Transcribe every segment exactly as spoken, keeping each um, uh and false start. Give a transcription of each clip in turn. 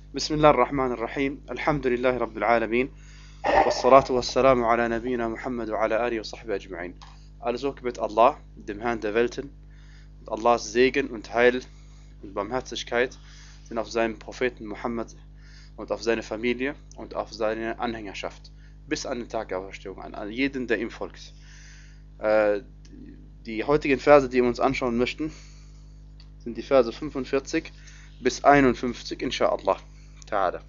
بسم الله الرحمن الرحيم الحمد لله رب العالمين والصلاة والسلام على نبينا Muhammad وعلى آله وصحبه أجمعين. Alles Lob gebet Allah, dem Herrn der Welten, und Allahs Segen und Heil und Barmherzigkeit sind auf seinen Propheten Muhammad und auf seine Familie und auf seine Anhängerschaft bis an den Tag der Auferstehung, an jeden, der ihm folgt. Äh, die heutigen Verse, die wir uns anschauen möchten, sind die Verse fünfundvierzig bis einundfünfzig, inshallah ta'ala,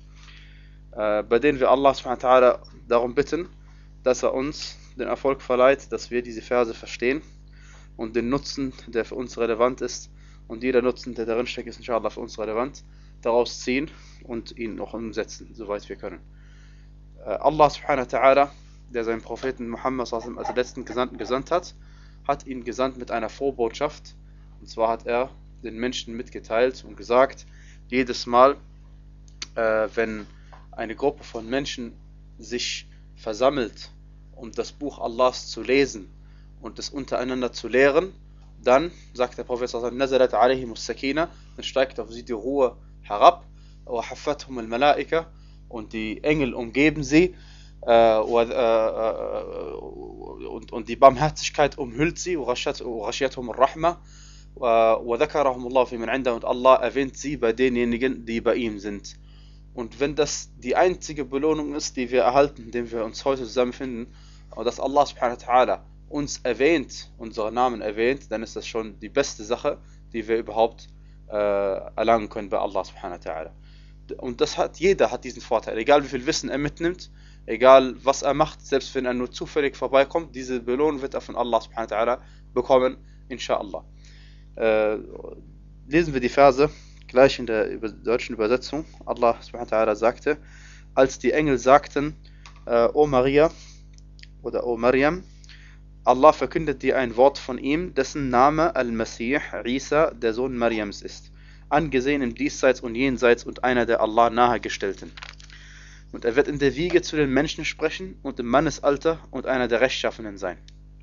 äh, bei denen wir Allah subhanahu wa ta'ala darum bitten, dass er uns den Erfolg verleiht, dass wir diese Verse verstehen und den Nutzen, der für uns relevant ist, und jeder Nutzen, der darin steckt, ist inshallah für uns relevant, daraus ziehen und ihn auch umsetzen, soweit wir können. Äh, Allah subhanahu wa ta'ala, der seinen Propheten Muhammad als letzten Gesandten gesandt hat, hat ihn gesandt mit einer Vorbotschaft, und zwar hat er den Menschen mitgeteilt und gesagt, jedes Mal, äh, wenn eine Gruppe von Menschen sich versammelt, um das Buch Allahs zu lesen und es untereinander zu lehren, dann, sagt der Prophet sallallahu alaihi wasallam, nazalat alaihimus sakina, dann steigt auf sie die Ruhe herab, wa haffathum al-malaika, und die Engel umgeben sie, äh, und, äh, und, und die Barmherzigkeit umhüllt sie, wa ghashiyatuhum ar-rahma, wa dhakarahum Allah fi man 'indahu, und Allah erwähnt sie bei denjenigen, die bei ihm sind. Und wenn das die einzige Belohnung ist, die wir erhalten, indem wir uns heute zusammenfinden, und dass Allah subhanahu wa ta'ala uns erwähnt, unsere Namen erwähnt, dann ist das schon die beste Sache, die wir überhaupt äh, erlangen können bei Allah subhanahu wa ta'ala. Und das hat, jeder hat diesen Vorteil, egal wie viel Wissen er mitnimmt, egal was er macht, selbst wenn er nur zufällig vorbeikommt, diese Belohnung wird er von Allah subhanahu wa ta'ala bekommen, inshallah. Äh, lesen wir die Verse gleich in der über deutschen Übersetzung. Allah subhanahu wa ta'ala sagte, als die Engel sagten, äh, O Maria oder O Maryam, Allah verkündet dir ein Wort von ihm, dessen Name Al-Masih, Isa, der Sohn Maryams ist, angesehen im Diesseits und Jenseits und einer der Allah nahegestellten. Und er wird in der Wiege zu den Menschen sprechen und im Mannesalter und einer der Rechtschaffenen sein.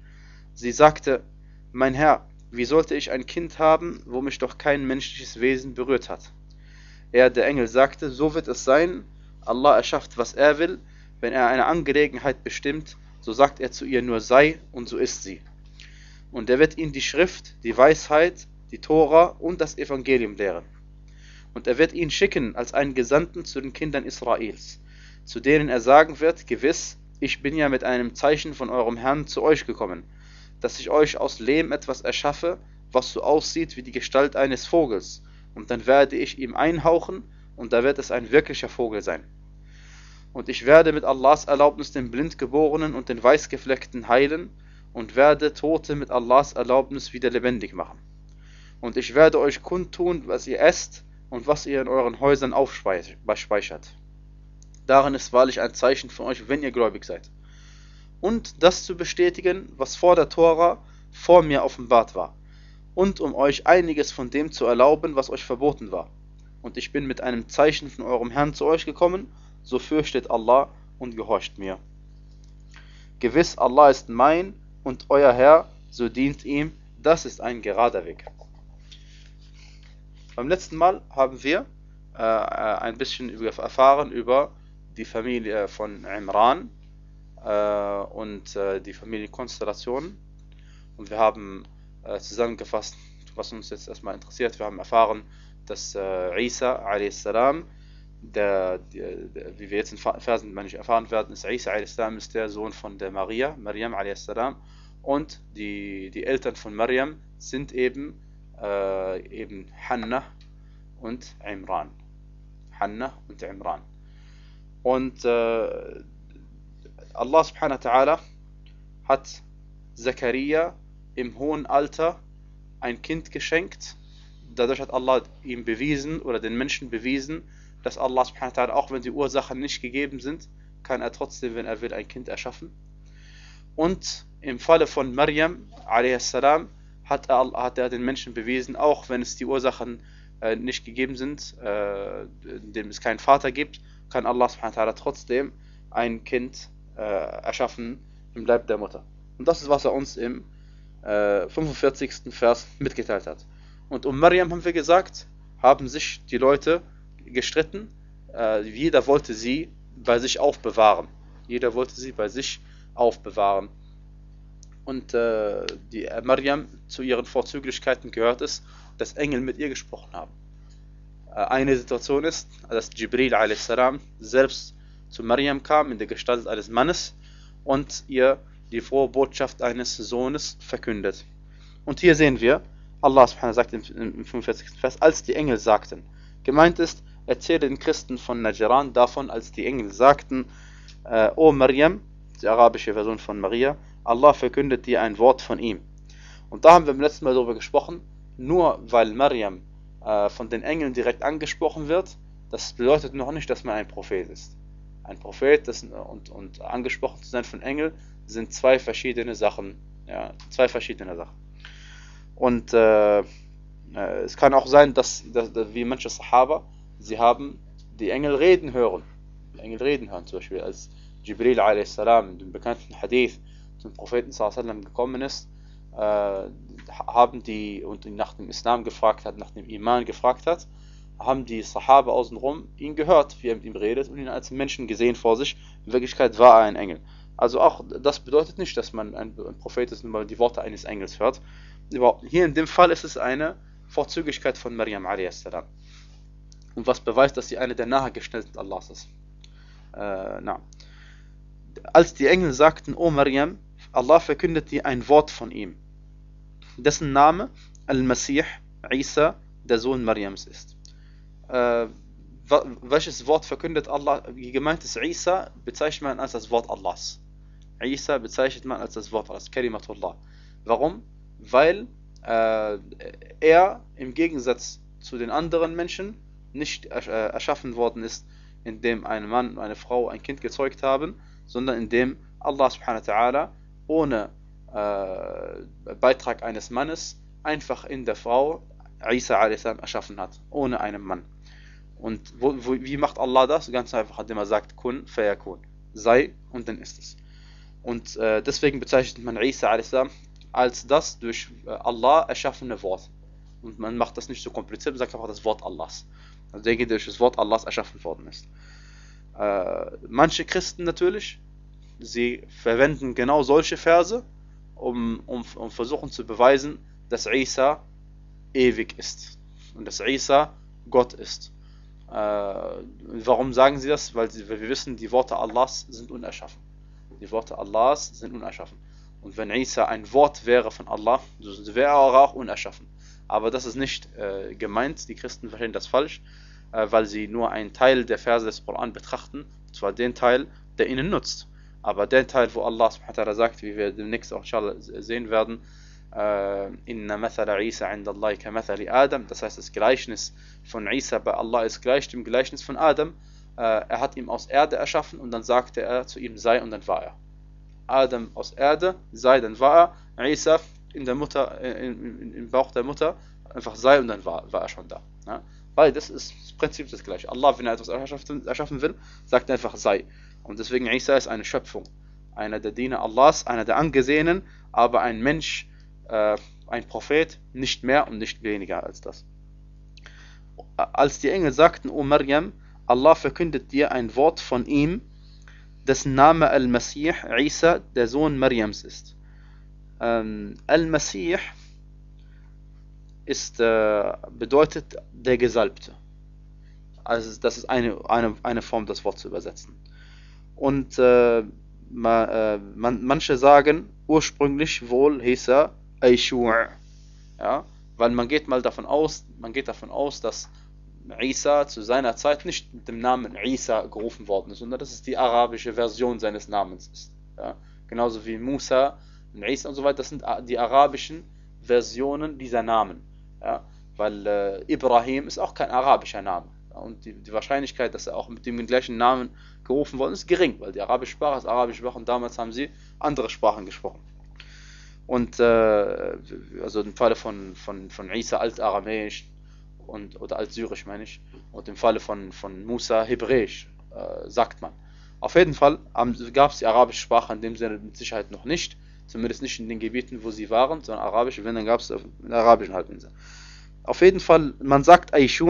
Sie sagte, mein Herr, wie sollte ich ein Kind haben, wo mich doch kein menschliches Wesen berührt hat? Er, der Engel, sagte, so wird es sein, Allah erschafft, was er will, wenn er eine Angelegenheit bestimmt, so sagt er zu ihr nur sei, und so ist sie. Und er wird ihnen die Schrift, die Weisheit, die Tora und das Evangelium lehren. Und er wird ihn schicken als einen Gesandten zu den Kindern Israels, zu denen er sagen wird, gewiss, ich bin ja mit einem Zeichen von eurem Herrn zu euch gekommen, dass ich euch aus Lehm etwas erschaffe, was so aussieht wie die Gestalt eines Vogels, und dann werde ich ihm einhauchen, und da wird es ein wirklicher Vogel sein. Und ich werde mit Allahs Erlaubnis den Blindgeborenen und den Weißgefleckten heilen, und werde Tote mit Allahs Erlaubnis wieder lebendig machen. Und ich werde euch kundtun, was ihr esst und was ihr in euren Häusern aufspeichert. Darin ist wahrlich ein Zeichen für euch, wenn ihr gläubig seid. Und das zu bestätigen, was vor der Tora vor mir offenbart war, und um euch einiges von dem zu erlauben, was euch verboten war. Und ich bin mit einem Zeichen von eurem Herrn zu euch gekommen, so fürchtet Allah und gehorcht mir. Gewiss, Allah ist mein und euer Herr, so dient ihm, das ist ein gerader Weg. Beim letzten Mal haben wir äh, ein bisschen über, erfahren über die Familie von Imran äh, und äh, die Familienkonstellationen, und wir haben äh, zusammengefasst, was uns jetzt erstmal interessiert. Wir haben erfahren, dass äh, Isa a s. Der, der, der, wie wir jetzt in Versen manchmal erfahren werden, ist Isa a s. ist der Sohn von der Maria, Maryam a s. Und die, die Eltern von Maryam sind eben, äh, eben Hanna und Imran. Hanna und Imran. Und äh, Allah subhanahu wa ta'ala hat Zakaria im hohen Alter ein Kind geschenkt. Dadurch hat Allah ihm bewiesen, oder den Menschen bewiesen, dass Allah subhanahu wa ta'ala, auch wenn die Ursachen nicht gegeben sind, kann er trotzdem, wenn er will, ein Kind erschaffen. Und im Falle von Maryam a s. hat er, hat er den Menschen bewiesen, auch wenn es die Ursachen äh, nicht gegeben sind, äh, in dem es keinen Vater gibt, kann Allah subhanahu wa ta'ala trotzdem ein Kind äh, erschaffen im Leib der Mutter. Und das ist, was er uns im äh, fünfundvierzigsten Vers mitgeteilt hat. Und um Maryam, haben wir gesagt, haben sich die Leute gestritten, äh, jeder wollte sie bei sich aufbewahren. Jeder wollte sie bei sich aufbewahren. Und äh, die äh, Maryam, zu ihren Vorzüglichkeiten gehört es, dass Engel mit ihr gesprochen haben. Äh, eine Situation ist, dass Jibril a s. selbst zu Maryam kam in der Gestalt eines Mannes und ihr die frohe Botschaft eines Sohnes verkündet. Und hier sehen wir, Allah subhanahu sagt im fünfundvierzigsten Vers, als die Engel sagten. Gemeint ist, erzähle den Christen von Najran davon, als die Engel sagten, äh, O Maryam, die arabische Version von Maria, Allah verkündet dir ein Wort von ihm. Und da haben wir beim letzten Mal darüber gesprochen, nur weil Maryam äh, von den Engeln direkt angesprochen wird, das bedeutet noch nicht, dass man ein Prophet ist. Ein Prophet das, und, und angesprochen zu sein von Engeln sind zwei verschiedene Sachen. Ja, zwei verschiedene Sachen. Und äh, äh, es kann auch sein, dass, dass, dass wie manche Sahaba, sie haben die Engel reden hören. Die Engel reden hören, zum Beispiel als Jibril a s. in dem bekannten Hadith zum Propheten sallallahu alaihi wasallam gekommen ist, äh, haben die und ihn nach dem Islam gefragt hat, nach dem Iman gefragt hat, haben die Sahaba außenrum ihn gehört, wie er mit ihm redet und ihn als Menschen gesehen vor sich. In Wirklichkeit war er ein Engel. Also auch das bedeutet nicht, dass man ein, ein Prophet ist, nur weil man die Worte eines Engels hört. Hier in dem Fall ist es eine Vorzüglichkeit von Maryam a s. Und was beweist, dass sie eine der Nahegestellten Allahs ist. Äh, na. Als die Engel sagten, O Maryam, Allah verkündet dir ein Wort von ihm, dessen Name Al-Masih, Isa, der Sohn Maryams ist. Äh, welches Wort verkündet Allah? Wie gemeint ist Isa, bezeichnet man als das Wort Allahs. Isa bezeichnet man als das Wort Allahs, Kalimatullah. Warum? Weil äh, er im Gegensatz zu den anderen Menschen nicht äh, erschaffen worden ist, indem ein Mann und eine Frau ein Kind gezeugt haben, sondern indem Allah subhanahu wa ta'ala ohne äh, Beitrag eines Mannes einfach in der Frau Isa a s. erschaffen hat, ohne einen Mann. Und wo, wo, wie macht Allah das? Ganz einfach, indem er sagt, kun fayakun, sei und dann ist es. Und äh, deswegen bezeichnet man Isa a s. als das durch äh, Allah erschaffene Wort. Und man macht das nicht so kompliziert, man sagt einfach das Wort Allahs. Also der geht durch das Wort Allahs erschaffen worden ist. Äh, manche Christen natürlich, sie verwenden genau solche Verse, um, um, um versuchen zu beweisen, dass Isa ewig ist und dass Isa Gott ist. Äh, warum sagen sie das? Weil, sie, weil wir wissen, die Worte Allahs sind unerschaffen. Die Worte Allahs sind unerschaffen. Und wenn Isa ein Wort wäre von Allah, so wäre er auch unerschaffen. Aber das ist nicht äh, gemeint, die Christen verstehen das falsch, äh, weil sie nur einen Teil der Verse des Koran betrachten, und zwar den Teil, der ihnen nutzt. Aber der Teil, wo Allah subhanahu wa ta'ala sagt, wie wir demnächst auch inshallah sehen werden, Inna mathala Isa inda Allahi ka mathali Adam, das heißt das Gleichnis von Isa bei Allah ist gleich dem Gleichnis von Adam. Er hat ihn aus Erde erschaffen und dann sagte er zu ihm, sei, und dann war er. Adam aus Erde, sei, dann war er. Isa in der Mutter, in, in, im Bauch der Mutter, einfach sei, und dann war, war er schon da. Ja? Weil das ist das Prinzip das gleiche. Allah, wenn er etwas erschaffen, erschaffen will, sagt einfach sei. Und deswegen Isa ist eine Schöpfung. Einer der Diener Allahs, einer der Angesehenen, aber ein Mensch, äh, ein Prophet, nicht mehr und nicht weniger als das. Als die Engel sagten, O Maryam, Allah verkündet dir ein Wort von ihm, dessen Name Al-Masih, Isa, der Sohn Maryams ist. Ähm, Al-Masih ist, äh, bedeutet der Gesalbte. Also das ist eine, eine, eine Form, das Wort zu übersetzen. Und äh, ma, äh, man, manche sagen, ursprünglich wohl hieß er Aishu', ja, weil man geht mal davon aus, man geht davon aus, dass Isa zu seiner Zeit nicht mit dem Namen Isa gerufen worden ist, sondern dass es die arabische Version seines Namens ist. Ja. Genauso wie Musa und Isa und so weiter, das sind die arabischen Versionen dieser Namen. Ja. Weil äh, Ibrahim ist auch kein arabischer Name. Ja. Und die, die Wahrscheinlichkeit, dass er auch mit dem gleichen Namen gerufen worden ist, ist gering, weil die arabische Sprache ist arabische Sprache und damals haben sie andere Sprachen gesprochen. Und äh, also im Falle von, von, von Isa Altaramäisch und, oder Altsyrisch meine ich, und im Falle von, von Musa Hebräisch, äh, sagt man. Auf jeden Fall gab es die arabische Sprache in dem Sinne mit Sicherheit noch nicht, zumindest nicht in den Gebieten, wo sie waren, sondern arabisch, wenn, dann gab es in der arabischen Halbinsel. Auf jeden Fall, man sagt Aishu'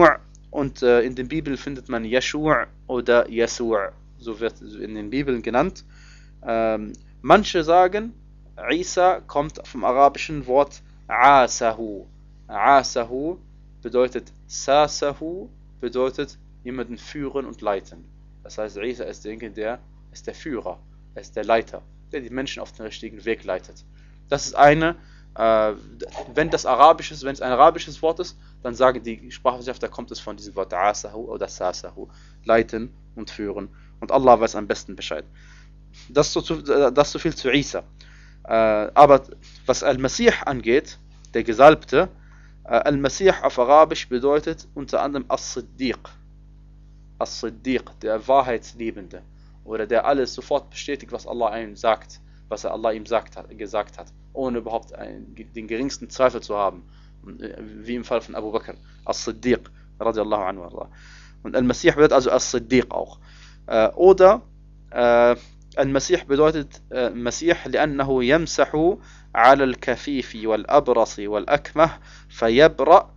Und äh, in der Bibel findet man Yeshua oder Yesua, so wird in den Bibeln genannt. Ähm, manche sagen, Isa kommt vom arabischen Wort Asahu. Asahu bedeutet Sasahu, bedeutet jemanden führen und leiten. Das heißt, Isa ist derjenige, der ist der Führer, er ist der Leiter, der die Menschen auf den richtigen Weg leitet. Das ist eine, äh, wenn das arabisch ist, wenn es ein arabisches Wort ist, dann sagen die Sprachwissenschaftler, kommt es von diesem Wort Asahu oder Sasahu, leiten und führen. Und Allah weiß am besten Bescheid. Das so, das so viel zu Isa. Äh, aber was Al-Masih angeht, der Gesalbte, äh, Al-Masih auf Arabisch bedeutet unter anderem As-Siddiq. As-Siddiq, der Wahrheitsliebende. Oder der alles sofort bestätigt, was Allah ihm sagt, was er Allah ihm sagt, gesagt hat, ohne überhaupt einen, den geringsten Zweifel zu haben. Wie im Fall von Abu Bakr. As-Siddiq, radiallahu anhu. Und Al-Masih bedeutet also As-Siddiq auch. Äh, oder äh, المسيح bedeutet äh, مسيح لأنه يمسح على الكفيف والأبرص والأكمه فيبرأ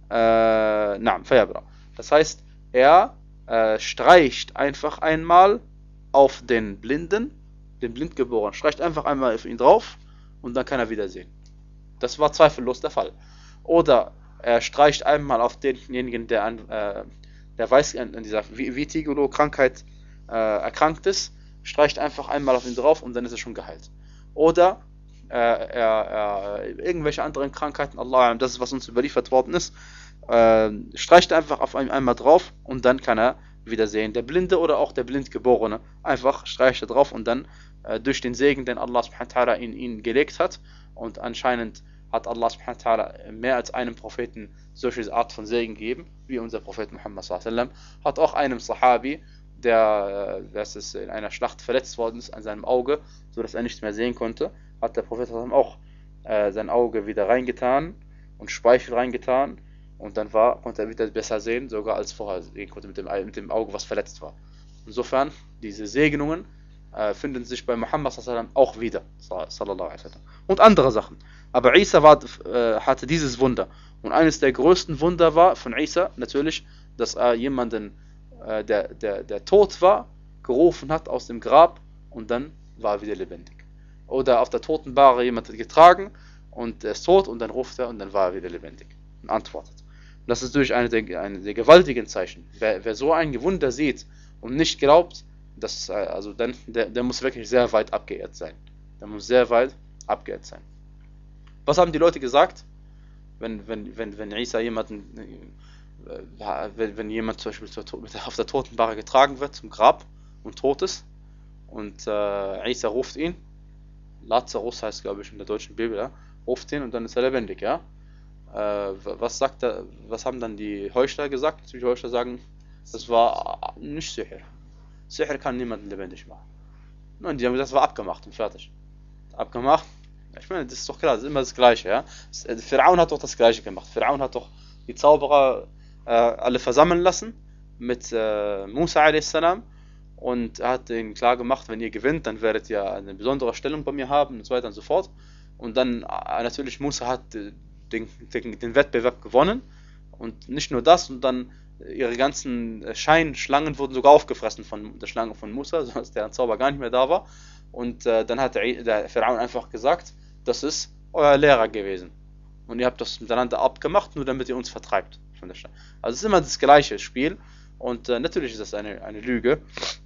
äh, نعم فيبرأ. Das heißt, er äh, streicht einfach einmal auf den Blinden, den Blindgeborenen, streicht einfach einmal auf ihn drauf und dann kann er wieder sehen. Das war zweifellos der Fall. Oder er streicht einmal auf denjenigen, der an äh, der weiß an dieser Vitiligo-Krankheit äh, erkrankt ist, streicht einfach einmal auf ihn drauf und dann ist er schon geheilt. Oder äh, er, er, irgendwelche anderen Krankheiten, Allah, das ist, was uns überliefert worden ist, äh, streicht einfach auf ihn einmal drauf und dann kann er wieder sehen. Der Blinde oder auch der Blindgeborene, einfach streicht er drauf und dann äh, durch den Segen, den Allah subhanahu wa ta'ala in ihn gelegt hat, und anscheinend hat Allah subhanahu wa ta'ala mehr als einem Propheten solche Art von Segen gegeben, wie unser Prophet Muhammad sallallahu alaihi wasallam, hat auch einem Sahabi, der das ist in einer Schlacht verletzt worden ist an seinem Auge, so dass er nichts mehr sehen konnte, hat der Prophet auch äh, sein Auge wieder reingetan und Speichel reingetan und dann war, konnte er wieder besser sehen, sogar als vorher sehen konnte mit dem, mit dem Auge, was verletzt war. Insofern, diese Segnungen äh, finden sich bei Muhammad sallallahu alaihi wasallam auch wieder, sallallahu alaihi wasallam. Und andere Sachen. Aber Isa war, äh, hatte dieses Wunder. Und eines der größten Wunder war von Isa natürlich, dass er jemanden Der, der, der tot war, gerufen hat aus dem Grab und dann war er wieder lebendig. Oder auf der Totenbahre jemand hat getragen und er ist tot und dann ruft er und dann war er wieder lebendig und antwortet. Und das ist natürlich eine der, eine der gewaltigen Zeichen. Wer, wer so ein Wunder sieht und nicht glaubt, das, also dann, der, der muss wirklich sehr weit abgeehrt sein. Der muss sehr weit abgeehrt sein. Was haben die Leute gesagt, wenn, wenn, wenn, wenn Isa jemanden... Wenn, wenn jemand zum Beispiel auf der Totenbahre getragen wird zum Grab und tot ist und äh, Isa ruft ihn, Lazarus heißt glaube ich in der deutschen Bibel, ja, ruft ihn und dann ist er lebendig, ja. Äh, was sagt er, was haben dann die Heuchler gesagt? Die Heuchler sagen, das war nicht Sihr. Sihr kann niemanden lebendig machen. Nein, die haben gesagt, das war abgemacht und fertig. Abgemacht. Ich meine, das ist doch klar, das ist immer das Gleiche, ja. Pharaon hat doch das Gleiche gemacht. Pharaon hat doch die Zauberer äh, alle versammeln lassen mit äh, Musa a s. Und er hat ihnen klar gemacht, wenn ihr gewinnt, dann werdet ihr eine besondere Stellung bei mir haben und so weiter und so fort. Und dann äh, natürlich Musa hat den, den, den Wettbewerb gewonnen und nicht nur das, und dann ihre ganzen Scheinschlangen wurden sogar aufgefressen von der Schlange von Musa, sodass der Zauber gar nicht mehr da war. Und äh, dann hat der, der Pharaon einfach gesagt, das ist euer Lehrer gewesen. Und ihr habt das miteinander abgemacht, nur damit ihr uns vertreibt von der Stadt. Also es ist immer das gleiche Spiel. Und äh, natürlich ist das eine, eine Lüge.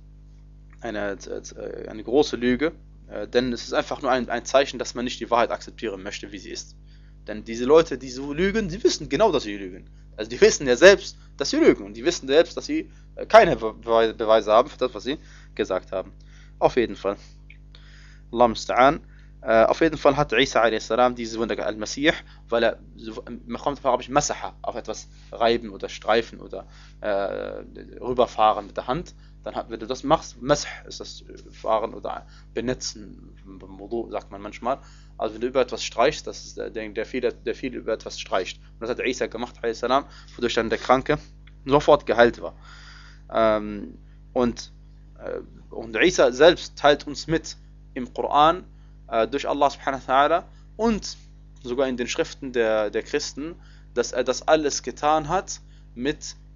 Eine, äh, eine große Lüge. Äh, denn es ist einfach nur ein, ein Zeichen, dass man nicht die Wahrheit akzeptieren möchte, wie sie ist. Denn diese Leute, die so lügen, die wissen genau, dass sie lügen. Also die wissen ja selbst, dass sie lügen. Und die wissen selbst, dass sie äh, keine Be Beweise haben für das, was sie gesagt haben. Auf jeden Fall. Allah musta'an. Uh, auf jeden Fall hat Isa a s. dieses Wunder, Al-Masih, weil er, man kommt auf Arabisch, Masaha, auf etwas reiben oder streifen oder äh, rüberfahren mit der Hand. Dann, wenn du das machst, Masah ist das Fahren oder Benetzen, Wudu sagt man manchmal. Also wenn du über etwas streichst, das ist der, der, viel, der viel über etwas streicht. Und das hat Isa gemacht, a s., wodurch dann der Kranke sofort geheilt war. Ähm, und, äh, und Isa selbst teilt uns mit im Koran, durch Allah subhanahu wa ta'ala und sogar in den Schriften der, der Christen, dass er das alles getan hat mit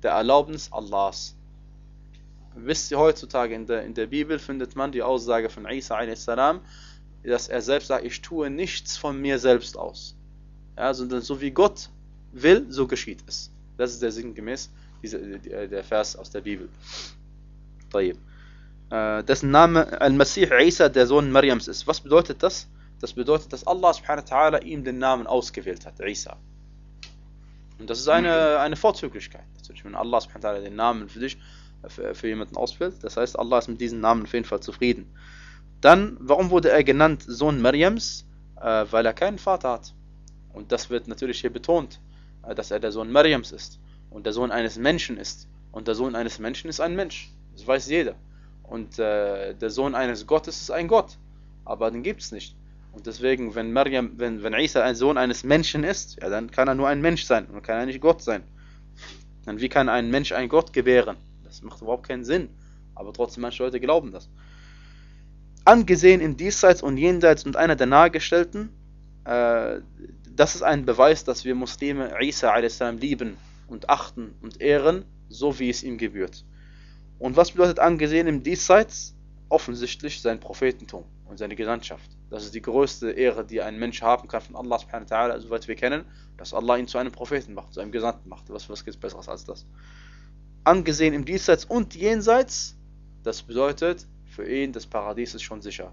der Erlaubnis Allahs. Wisst ihr, heutzutage in der, in der Bibel findet man die Aussage von Isa a s, dass er selbst sagt, ich tue nichts von mir selbst aus. Ja, sondern so wie Gott will, so geschieht es. Das ist der sinngemäß diese, der Vers aus der Bibel. طيب. Dessen Name Al-Masih Isa, der Sohn Mariams ist. Was bedeutet das? Das bedeutet, dass Allah subhanahu wa ta'ala ihm den Namen ausgewählt hat, Isa. Und das ist eine, eine Vorzüglichkeit. Natürlich, wenn Allah subhanahu wa ta'ala den Namen für dich, für, für jemanden auswählt, das heißt, Allah ist mit diesem Namen auf jeden Fall zufrieden. Dann, warum wurde er genannt Sohn Mariams? Äh, weil er keinen Vater hat. Und das wird natürlich hier betont, äh, dass er der Sohn Mariams ist. Und der Sohn eines Menschen ist. Und der Sohn eines Menschen ist ein Mensch. Das weiß jeder. Und äh, der Sohn eines Gottes ist ein Gott. Aber den gibt es nicht. Und deswegen, wenn Maryam, wenn, wenn Isa ein Sohn eines Menschen ist, ja, dann kann er nur ein Mensch sein. Und kann er nicht Gott sein. Dann wie kann ein Mensch einen Gott gebären? Das macht überhaupt keinen Sinn. Aber trotzdem, manche Leute glauben das. Angesehen im Diesseits und Jenseits und einer der Nahegestellten, äh, das ist ein Beweis, dass wir Muslime Isa a s lieben und achten und ehren, so wie es ihm gebührt. Und was bedeutet angesehen im Diesseits? Offensichtlich sein Prophetentum und seine Gesandtschaft. Das ist die größte Ehre, die ein Mensch haben kann von Allah subhanahu wa ta'ala, soweit wir kennen, dass Allah ihn zu einem Propheten macht, zu einem Gesandten macht. Was, was gibt es Besseres als das? Angesehen im Diesseits und Jenseits, das bedeutet, für ihn das Paradies ist schon sicher.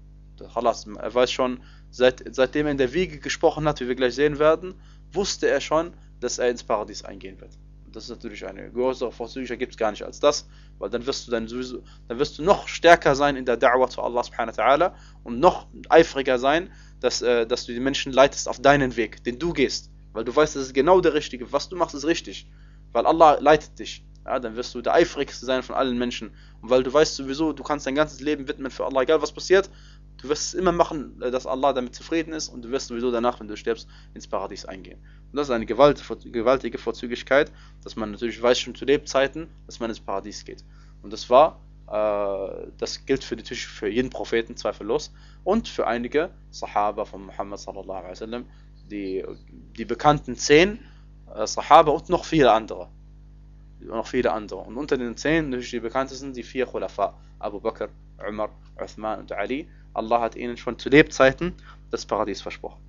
Er weiß schon, seit, seitdem er in der Wiege gesprochen hat, wie wir gleich sehen werden, wusste er schon, dass er ins Paradies eingehen wird. Und das ist natürlich eine größere Vorzüglichkeit, gibt es gar nicht als das, weil dann wirst du dann sowieso, dann wirst du noch stärker sein in der Da'wah zu Allah subhanahu wa ta'ala und noch eifriger sein, dass, äh, dass du die Menschen leitest auf deinen Weg, den du gehst. Weil du weißt, das ist genau der Richtige. Was du machst, ist richtig. Weil Allah leitet dich. Ja, dann wirst du der eifrigste sein von allen Menschen. Und weil du weißt sowieso, du kannst dein ganzes Leben widmen für Allah, egal was passiert, du wirst es immer machen, dass Allah damit zufrieden ist und du wirst sowieso danach, wenn du stirbst, ins Paradies eingehen. Und das ist eine Gewalt, gewaltige Vorzüglichkeit, dass man natürlich weiß schon zu Lebzeiten, dass man ins Paradies geht. Und das war, äh, das gilt für, natürlich für jeden Propheten, zweifellos, und für einige Sahaba von Muhammad sallallahu alaihi wasallam, die, die bekannten zehn äh, Sahaba und noch viele andere. Und noch viele andere. Und unter den zehn, natürlich die bekanntesten, die vier Khulafa, Abu Bakr, Umar, Uthman und Ali. Allah hat ihnen schon zu Lebzeiten das Paradies versprochen.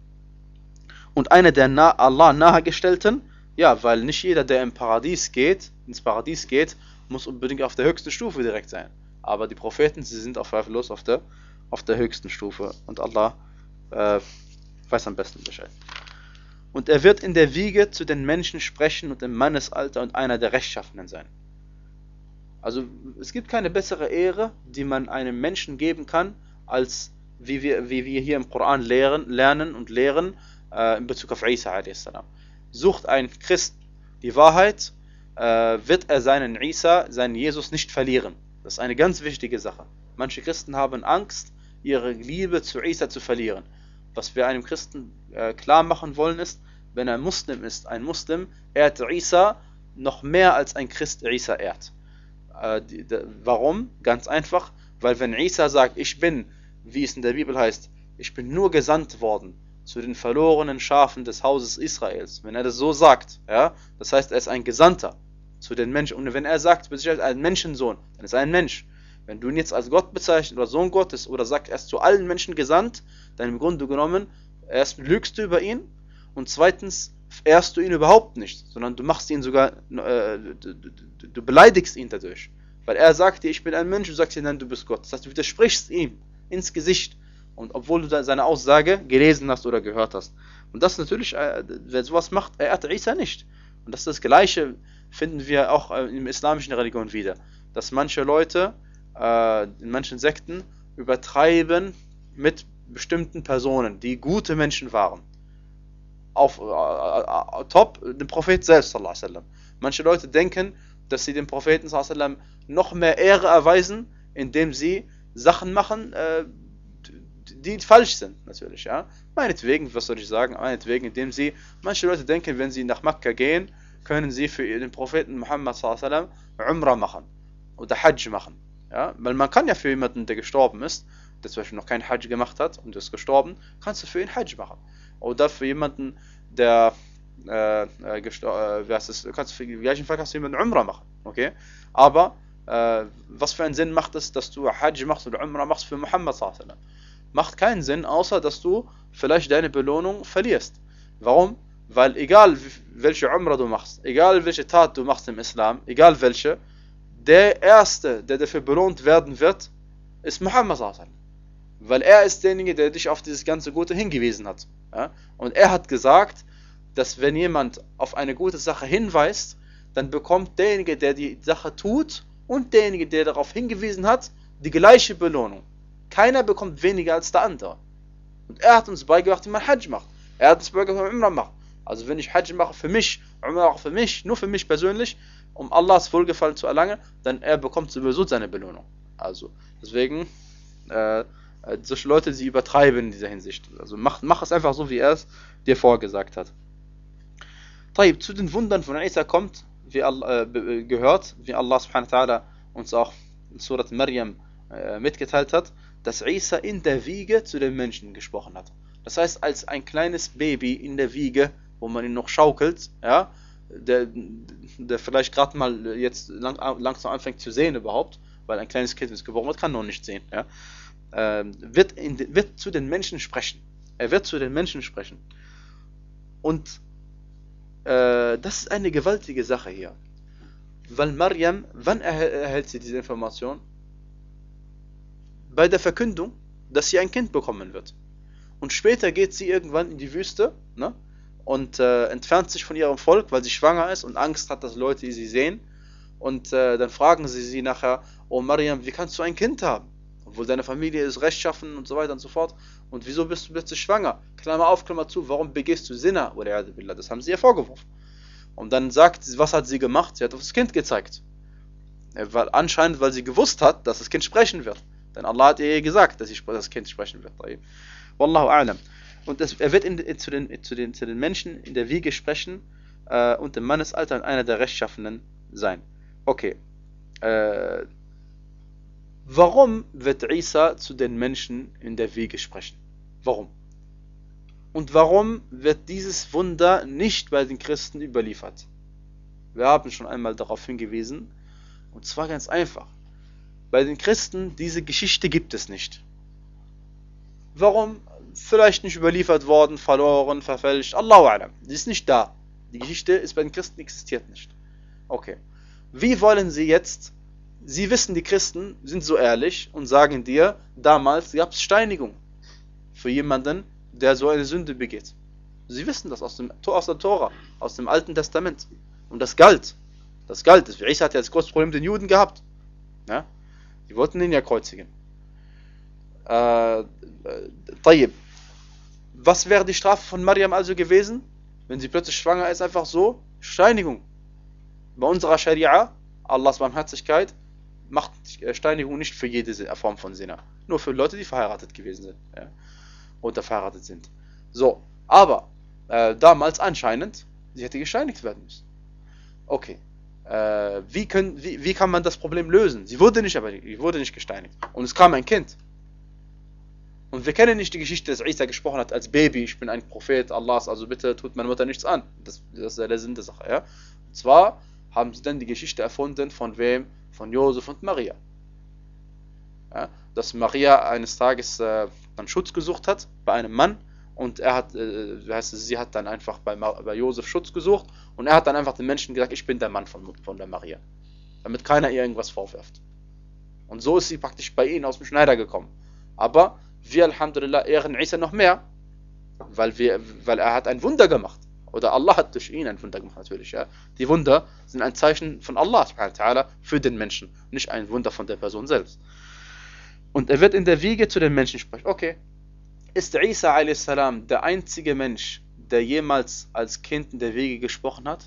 Und einer der nah, Allah nahegestellten, ja, weil nicht jeder, der im Paradies geht, ins Paradies geht, muss unbedingt auf der höchsten Stufe direkt sein. Aber die Propheten, sie sind auch zweifellos auf der, auf der höchsten Stufe. Und Allah äh, weiß am besten Bescheid. Und er wird in der Wiege zu den Menschen sprechen und im Mannesalter und einer der Rechtschaffenen sein. Also es gibt keine bessere Ehre, die man einem Menschen geben kann, als wie wir, wie wir hier im Koran lehren, lernen und lehren äh, in Bezug auf Isa a s. Sucht ein Christ die Wahrheit, äh, wird er seinen Isa, seinen Jesus nicht verlieren. Das ist eine ganz wichtige Sache. Manche Christen haben Angst, ihre Liebe zu Isa zu verlieren. Was wir einem Christen äh, klar machen wollen ist, wenn er Muslim ist, ein Muslim ehrt Isa noch mehr als ein Christ Isa ehrt. Äh, die, die, warum? Ganz einfach, weil wenn Isa sagt, ich bin, wie es in der Bibel heißt, ich bin nur gesandt worden zu den verlorenen Schafen des Hauses Israels. Wenn er das so sagt, ja, das heißt, er ist ein Gesandter zu den Menschen. Und wenn er sagt, er ist ein Menschensohn, dann ist er ein Mensch. Wenn du ihn jetzt als Gott bezeichnest oder Sohn Gottes oder sagst, er ist zu allen Menschen gesandt, dann im Grunde genommen, erst lügst du über ihn und zweitens ehrst du ihn überhaupt nicht, sondern du machst ihn sogar, äh, du, du, du beleidigst ihn dadurch. Weil er sagt dir, ich bin ein Mensch, du sagst dir, nein, du bist Gott. Das heißt, du widersprichst ihm ins Gesicht. Und obwohl du seine Aussage gelesen hast oder gehört hast. Und das natürlich, äh, wer sowas macht, er ehrt Isa nicht. Und das ist das Gleiche, finden wir auch äh, im islamischen Religion wieder. Dass manche Leute äh, in manchen Sekten übertreiben mit bestimmten Personen, die gute Menschen waren. Auf äh, äh, top, den Prophet selbst, sallallahu alaihi wasallam. Manche Leute denken, dass sie dem Propheten sallallahu alaihi wasallam noch mehr Ehre erweisen, indem sie Sachen machen, äh, die falsch sind, natürlich, ja. Meinetwegen, was soll ich sagen, meinetwegen, indem sie, manche Leute denken, wenn sie nach Mekka gehen, können sie für den Propheten Muhammad sallallahu alaihi wasallam Umrah machen oder Hajj machen, ja. Weil man kann ja für jemanden, der gestorben ist, der zum Beispiel noch keinen Hajj gemacht hat und ist gestorben, kannst du für ihn Hajj machen. Oder für jemanden, der äh, äh, gestor- äh, wie heißt es, du kannst für den gleichen Fall kannst du jemanden Umrah machen, okay? Aber äh, was für einen Sinn macht es, dass du Hajj machst oder Umrah machst für Muhammad sallallahu alaihi wasallam? Macht keinen Sinn, außer dass du vielleicht deine Belohnung verlierst. Warum? Weil egal welche Umrah du machst, egal welche Tat du machst im Islam, egal welche, der Erste, der dafür belohnt werden wird, ist Muhammad sallallahu alaihi wasallam. Weil er ist derjenige, der dich auf dieses ganze Gute hingewiesen hat. Ja? Und er hat gesagt, dass wenn jemand auf eine gute Sache hinweist, dann bekommt derjenige, der die Sache tut und derjenige, der darauf hingewiesen hat, die gleiche Belohnung. Keiner bekommt weniger als der andere. Und er hat uns beigebracht, wie man Hajj macht. Er hat uns beigebracht, wie man Umrah macht. Also wenn ich Hajj mache für mich, Umrah mache für mich, nur für mich persönlich, um Allahs Wohlgefallen zu erlangen, dann er bekommt sowieso seine Belohnung. Also deswegen, äh, solche Leute, sie übertreiben in dieser Hinsicht. Also mach, mach es einfach so, wie er es dir vorgesagt hat. Taib, zu den Wundern von Isa kommt, wie Allah, äh, gehört, wie Allah subhanahu wa ta'ala uns auch in Surat Maryam äh, mitgeteilt hat, dass Isa in der Wiege zu den Menschen gesprochen hat. Das heißt, als ein kleines Baby in der Wiege, wo man ihn noch schaukelt, ja, der, der vielleicht gerade mal jetzt lang, langsam anfängt zu sehen überhaupt, weil ein kleines Kind ist geboren wird, kann noch nicht sehen, ja, äh, wird, in, wird zu den Menschen sprechen. Er wird zu den Menschen sprechen. Und äh, das ist eine gewaltige Sache hier. Weil Maryam, wann erhält, erhält sie diese Information? Bei der Verkündung, dass sie ein Kind bekommen wird. Und später geht sie irgendwann in die Wüste, ne, und äh, entfernt sich von ihrem Volk, weil sie schwanger ist und Angst hat, dass Leute sie sehen. Und äh, dann fragen sie sie nachher, oh Maryam, wie kannst du ein Kind haben? Obwohl deine Familie ist rechtschaffen und so weiter und so fort. Und wieso bist du plötzlich schwanger? Klammer auf, Klammer zu, warum begehst du Zina? Das haben sie ihr vorgeworfen. Und dann sagt sie, was hat sie gemacht? Sie hat auf das Kind gezeigt. Weil, anscheinend, weil sie gewusst hat, dass das Kind sprechen wird. Denn Allah hat ihr gesagt, dass sie, das Kind sprechen wird. Wallahu a'lam. Und das, er wird in, in, zu, den, zu, den, zu den Menschen in der Wiege sprechen äh, und im Mannesalter einer der Rechtschaffenen sein. Okay. Äh, warum wird Isa zu den Menschen in der Wiege sprechen? Warum? Und warum wird dieses Wunder nicht bei den Christen überliefert? Wir haben schon einmal darauf hingewiesen. Und zwar ganz einfach. Bei den Christen, diese Geschichte gibt es nicht. Warum? Vielleicht nicht überliefert worden, verloren, verfälscht. Allahu a'lam. Die ist nicht da. Die Geschichte ist bei den Christen existiert nicht. Okay. Wie wollen sie jetzt, sie wissen, die Christen sind so ehrlich und sagen dir, damals gab es Steinigung für jemanden, der so eine Sünde begeht. Sie wissen das aus, dem, aus der Tora, aus dem Alten Testament. Und das galt. Das galt. Isa hat ja das große Problem mit den Juden gehabt. Ja? Die wollten ihn ja kreuzigen. Äh, Tayyib. Was wäre die Strafe von Maryam also gewesen, wenn sie plötzlich schwanger ist? Einfach so? Steinigung. Bei unserer Scharia, Allahs Barmherzigkeit, macht Steinigung nicht für jede Form von Zina. Nur für Leute, die verheiratet gewesen sind. Ja? Oder verheiratet sind. So, aber äh, damals anscheinend, sie hätte gesteinigt werden müssen. Okay. Äh, wie, können, wie, wie kann man das Problem lösen? Sie wurde nicht, aber sie wurde nicht gesteinigt. Und es kam ein Kind. Und wir kennen nicht die Geschichte, dass Isa gesprochen hat als Baby, ich bin ein Prophet Allahs, also bitte tut meine Mutter nichts an. Das, das ist ja der Sinn der Sache. Ja? Und zwar haben sie dann die Geschichte erfunden von wem? Von Josef und Maria. Ja? Dass Maria eines Tages äh, dann Schutz gesucht hat bei einem Mann und er hat, äh, wie heißt es, sie hat dann einfach bei, bei Josef Schutz gesucht und er hat dann einfach den Menschen gesagt, ich bin der Mann von, von der Maria. Damit keiner ihr irgendwas vorwirft. Und so ist sie praktisch bei ihnen aus dem Schneider gekommen. Aber wir, Alhamdulillah, ehren Isa noch mehr, weil, wir, weil er hat ein Wunder gemacht. Oder Allah hat durch ihn ein Wunder gemacht, natürlich. Ja. Die Wunder sind ein Zeichen von Allah subhanahu wa ta'ala für den Menschen, nicht ein Wunder von der Person selbst. Und er wird in der Wiege zu den Menschen sprechen. Okay, ist Isa a s. der einzige Mensch, der jemals als Kind in der Wiege gesprochen hat?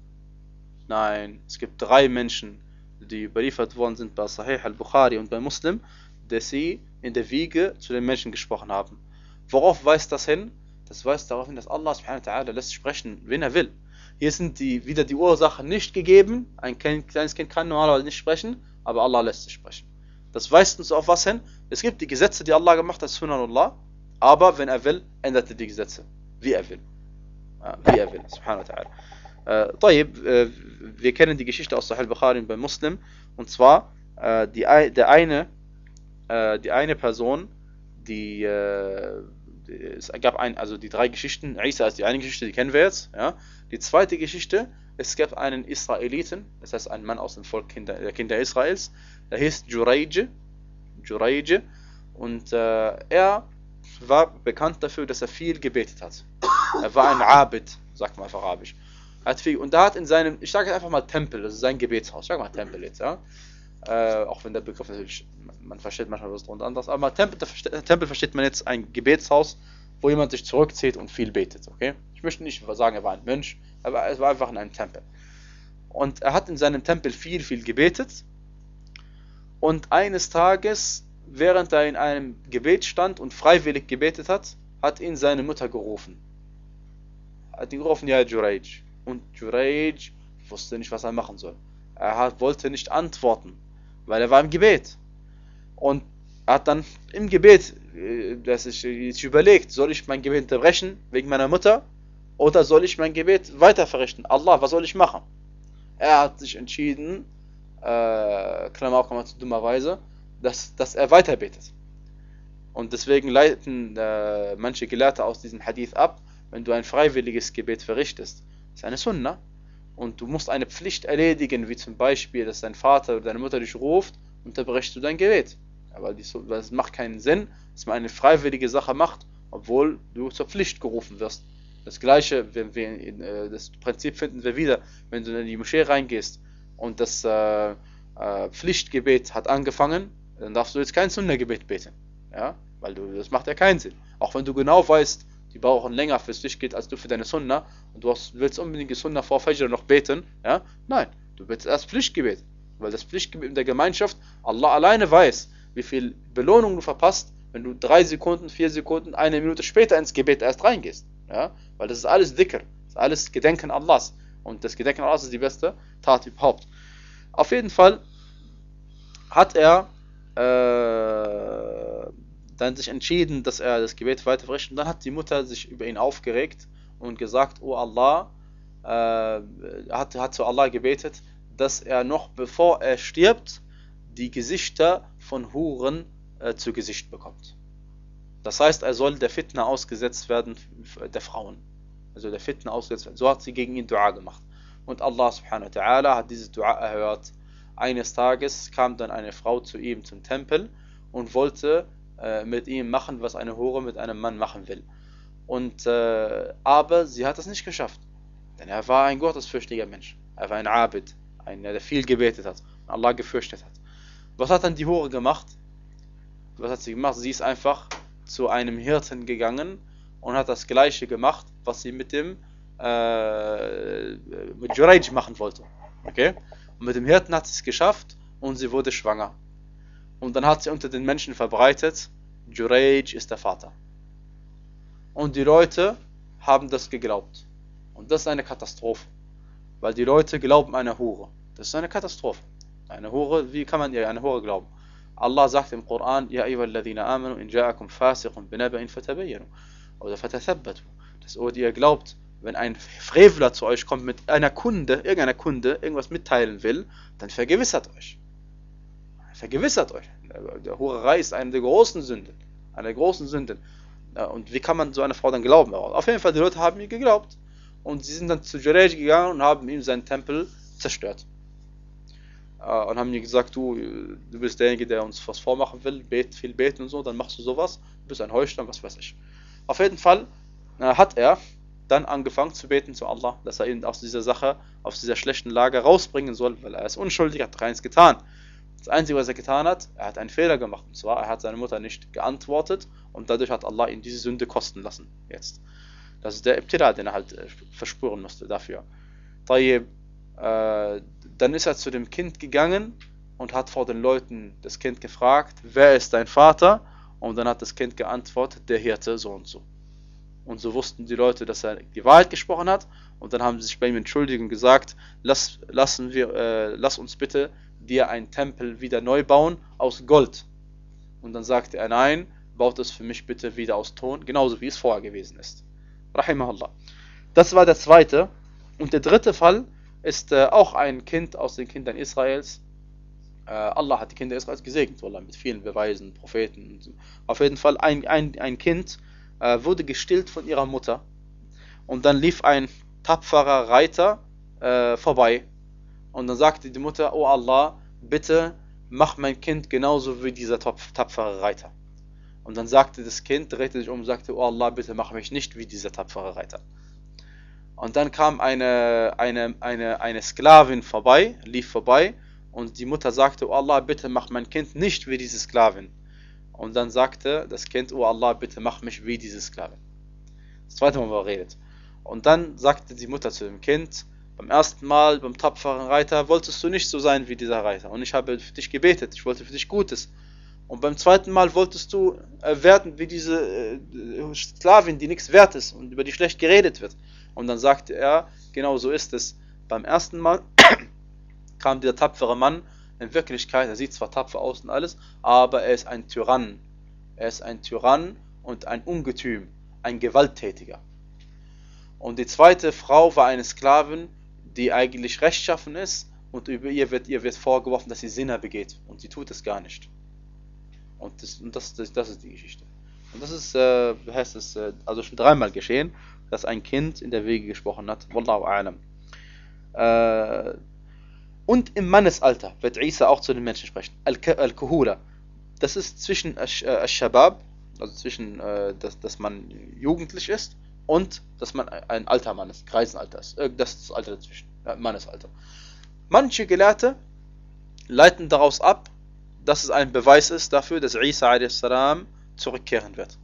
Nein, es gibt drei Menschen, die überliefert worden sind bei Sahih al-Bukhari und bei Muslim, dass sie in der Wiege zu den Menschen gesprochen haben. Worauf weist das hin? Das weist darauf hin, dass Allah subhanahu wa ta'ala lässt sprechen, wen er will. Hier sind die, wieder die Ursachen nicht gegeben. Ein kleines Kind kann normalerweise nicht sprechen, aber Allah lässt es sprechen. Das weist uns auf was hin? Es gibt die Gesetze, die Allah gemacht hat, Subhanallah, aber wenn er will, ändert er die Gesetze, wie er will. wie er will, subhanahu wa ta'ala. Äh, طيب, äh, wir kennen die Geschichte aus Sahih al-Bukhari bei Muslim, und zwar äh, die, der eine, äh, die eine Person, die, äh, die, es gab ein, also die drei Geschichten, Isa ist die eine Geschichte, die kennen wir jetzt, ja. Die zweite Geschichte, es gab einen Israeliten, das heißt einen Mann aus dem Volk Kinder, der Kinder Israels, der hieß Jurayj, Jurayj, und äh, er war bekannt dafür, dass er viel gebetet hat. Er war ein Abid, sagt man auf Arabisch. Er hat viel, und er hat in seinem, ich sage einfach mal Tempel, das ist sein Gebetshaus, ich sage mal Tempel jetzt, ja. Äh, auch wenn der Begriff natürlich, man versteht manchmal was drunter anderes, aber Tempel, Tempel versteht man jetzt ein Gebetshaus, wo jemand sich zurückzieht und viel betet, okay? Ich möchte nicht sagen, er war ein Mönch, aber er war einfach in einem Tempel. Und er hat in seinem Tempel viel, viel gebetet, und eines Tages, während er in einem Gebet stand und freiwillig gebetet hat, hat ihn seine Mutter gerufen. Hat ihn gerufen, ja Jurayj. Und Jurayj wusste nicht, was er machen soll. Er hat, wollte nicht antworten, weil er war im Gebet. Und er hat dann im Gebet, dass ich, ich überlegt, soll ich mein Gebet unterbrechen wegen meiner Mutter oder soll ich mein Gebet weiter verrichten? Allah, was soll ich machen? Er hat sich entschieden, äh, Klammer auf, dummerweise, dass, dass er weiter betet. Und deswegen leiten äh, manche Gelehrte aus diesem Hadith ab, wenn du ein freiwilliges Gebet verrichtest, ist eine Sunna, und du musst eine Pflicht erledigen, wie zum Beispiel, dass dein Vater oder deine Mutter dich ruft, unterbrechst du dein Gebet. Aber es macht keinen Sinn, dass man eine freiwillige Sache macht, obwohl du zur Pflicht gerufen wirst. Das gleiche, wenn wir in, äh, das Prinzip finden wir wieder, wenn du in die Moschee reingehst und das äh, äh, Pflichtgebet hat angefangen, dann darfst du jetzt kein Sunna-Gebet beten. Ja? Weil du, das macht ja keinen Sinn. Auch wenn du genau weißt, die brauchen länger fürs Pflichtgebet als du für deine Sunna, und du hast, willst unbedingt die Sunna vor Fajr noch beten, ja? Nein, du betest erst Pflichtgebet. Weil das Pflichtgebet in der Gemeinschaft, Allah alleine weiß, wie viel Belohnung du verpasst, wenn du drei Sekunden, vier Sekunden, eine Minute später ins Gebet erst reingehst. Ja? Weil das ist alles Dhikr, das ist alles Gedenken Allahs. Und das Gedenken Allahs ist die beste Tat überhaupt. Auf jeden Fall hat er äh, dann sich entschieden, dass er das Gebet weiter verrichtet. Und dann hat die Mutter sich über ihn aufgeregt und gesagt, oh Allah, äh, hat, hat zu Allah gebetet, dass er noch bevor er stirbt, die Gesichter von Huren äh, zu Gesicht bekommt. Das heißt, er soll der Fitna ausgesetzt werden, der Frauen. Also der Fitna ausgesetzt werden. So hat sie gegen ihn Dua gemacht. Und Allah subhanahu wa ta'ala hat dieses Dua erhört. Eines Tages kam dann eine Frau zu ihm zum Tempel und wollte äh, mit ihm machen, was eine Hure mit einem Mann machen will. Und, äh, aber sie hat es nicht geschafft. Denn er war ein gottesfürchtiger Mensch. Er war ein Abid, einer, der viel gebetet hat und Allah gefürchtet hat. Was hat dann die Hure gemacht? Was hat sie gemacht? Sie ist einfach zu einem Hirten gegangen und hat das Gleiche gemacht, was sie mit dem äh, mit Jurayj machen wollte. Okay? Und mit dem Hirten hat sie es geschafft und sie wurde schwanger. Und dann hat sie unter den Menschen verbreitet, Jurayj ist der Vater. Und die Leute haben das geglaubt. Und das ist eine Katastrophe. Weil die Leute glauben einer Hure. Das ist eine Katastrophe. Eine Hure, wie kann man ihr eine Hure glauben? Allah sagt im Koran, Ja ayyuhalladhina amanu in ja'akum fasiqun binaba'in fatabayyanu. Oder fatathabbatu. Das, oder ihr glaubt, wenn ein Frevler zu euch kommt mit einer Kunde, irgendeiner Kunde, irgendwas mitteilen will, dann vergewissert euch. Vergewissert euch. Der Hurerei ist eine der großen Sünden. Eine der großen Sünden. Und wie kann man so einer Frau dann glauben? Auf jeden Fall, die Leute haben ihr geglaubt. Und sie sind dann zu Jurayj gegangen und haben ihm seinen Tempel zerstört. Und haben ihm gesagt, du, du bist derjenige, der uns was vormachen will, bet, viel beten und so, dann machst du sowas, du bist ein Heuchler, was weiß ich. Auf jeden Fall hat er dann angefangen zu beten zu Allah, dass er ihn aus dieser Sache, aus dieser schlechten Lage rausbringen soll, weil er ist unschuldig, hat reins getan. Das Einzige, was er getan hat, er hat einen Fehler gemacht. Und zwar, er hat seine Mutter nicht geantwortet und dadurch hat Allah ihm diese Sünde kosten lassen. Jetzt. Das ist der Ibtila, den er halt äh, verspüren musste dafür. Tayyib, äh, dann ist er zu dem Kind gegangen und hat vor den Leuten das Kind gefragt, wer ist dein Vater? Und dann hat das Kind geantwortet, der Hirte so und so. Und so wussten die Leute, dass er die Wahrheit gesprochen hat. Und dann haben sie sich bei ihm entschuldigt und gesagt, lass, lassen wir, äh, lass uns bitte dir einen Tempel wieder neu bauen aus Gold. Und dann sagte er, nein, baut es für mich bitte wieder aus Ton, genauso wie es vorher gewesen ist. Rahimahullah. Das war der zweite. Und der dritte Fall ist äh, auch ein Kind aus den Kindern Israels. Äh, Allah hat die Kinder Israels gesegnet, Wallah, mit vielen Beweisen, Propheten. Und so. Auf jeden Fall, ein, ein, ein Kind äh, wurde gestillt von ihrer Mutter. Und dann lief ein tapferer Reiter äh, vorbei. Und dann sagte die Mutter, oh Allah, bitte mach mein Kind genauso wie dieser tapfere Reiter. Und dann sagte das Kind, drehte sich um und sagte, oh Allah, bitte mach mich nicht wie dieser tapfere Reiter. Und dann kam eine, eine, eine, eine Sklavin vorbei, lief vorbei, und die Mutter sagte, oh Allah, bitte mach mein Kind nicht wie diese Sklavin. Und dann sagte das Kind, oh Allah, bitte mach mich wie diese Sklavin. Das zweite Mal, wo er redet. Und dann sagte die Mutter zu dem Kind, beim ersten Mal, beim tapferen Reiter, wolltest du nicht so sein wie dieser Reiter. Und ich habe für dich gebetet, ich wollte für dich Gutes. Und beim zweiten Mal wolltest du äh, werden wie diese äh, Sklavin, die nichts wert ist und über die schlecht geredet wird. Und dann sagte er, genau so ist es. Beim ersten Mal kam dieser tapfere Mann, in Wirklichkeit, er sieht zwar tapfer aus und alles, aber er ist ein Tyrann. Er ist ein Tyrann und ein Ungetüm, ein Gewalttätiger. Und die zweite Frau war eine Sklavin, die eigentlich rechtschaffen ist, und über ihr wird, ihr wird vorgeworfen, dass sie Sinner begeht. Und sie tut es gar nicht. Und das, und das, das, das ist die Geschichte. Und das ist, äh, heißt es, äh, also schon dreimal geschehen, dass ein Kind in der Wege gesprochen hat. Wallahu a'lam. Äh, und im Mannesalter wird Isa auch zu den Menschen sprechen. Al-Kuhula. Das ist zwischen Al-Shabab, also zwischen, äh, dass, dass man jugendlich ist, und dass man ein alter Mann ist, Greisenalter ist. Das ist das Alter dazwischen, ja, Mannesalter. Manche Gelehrte leiten daraus ab, dass es ein Beweis ist dafür, dass Isa a s. zurückkehren wird.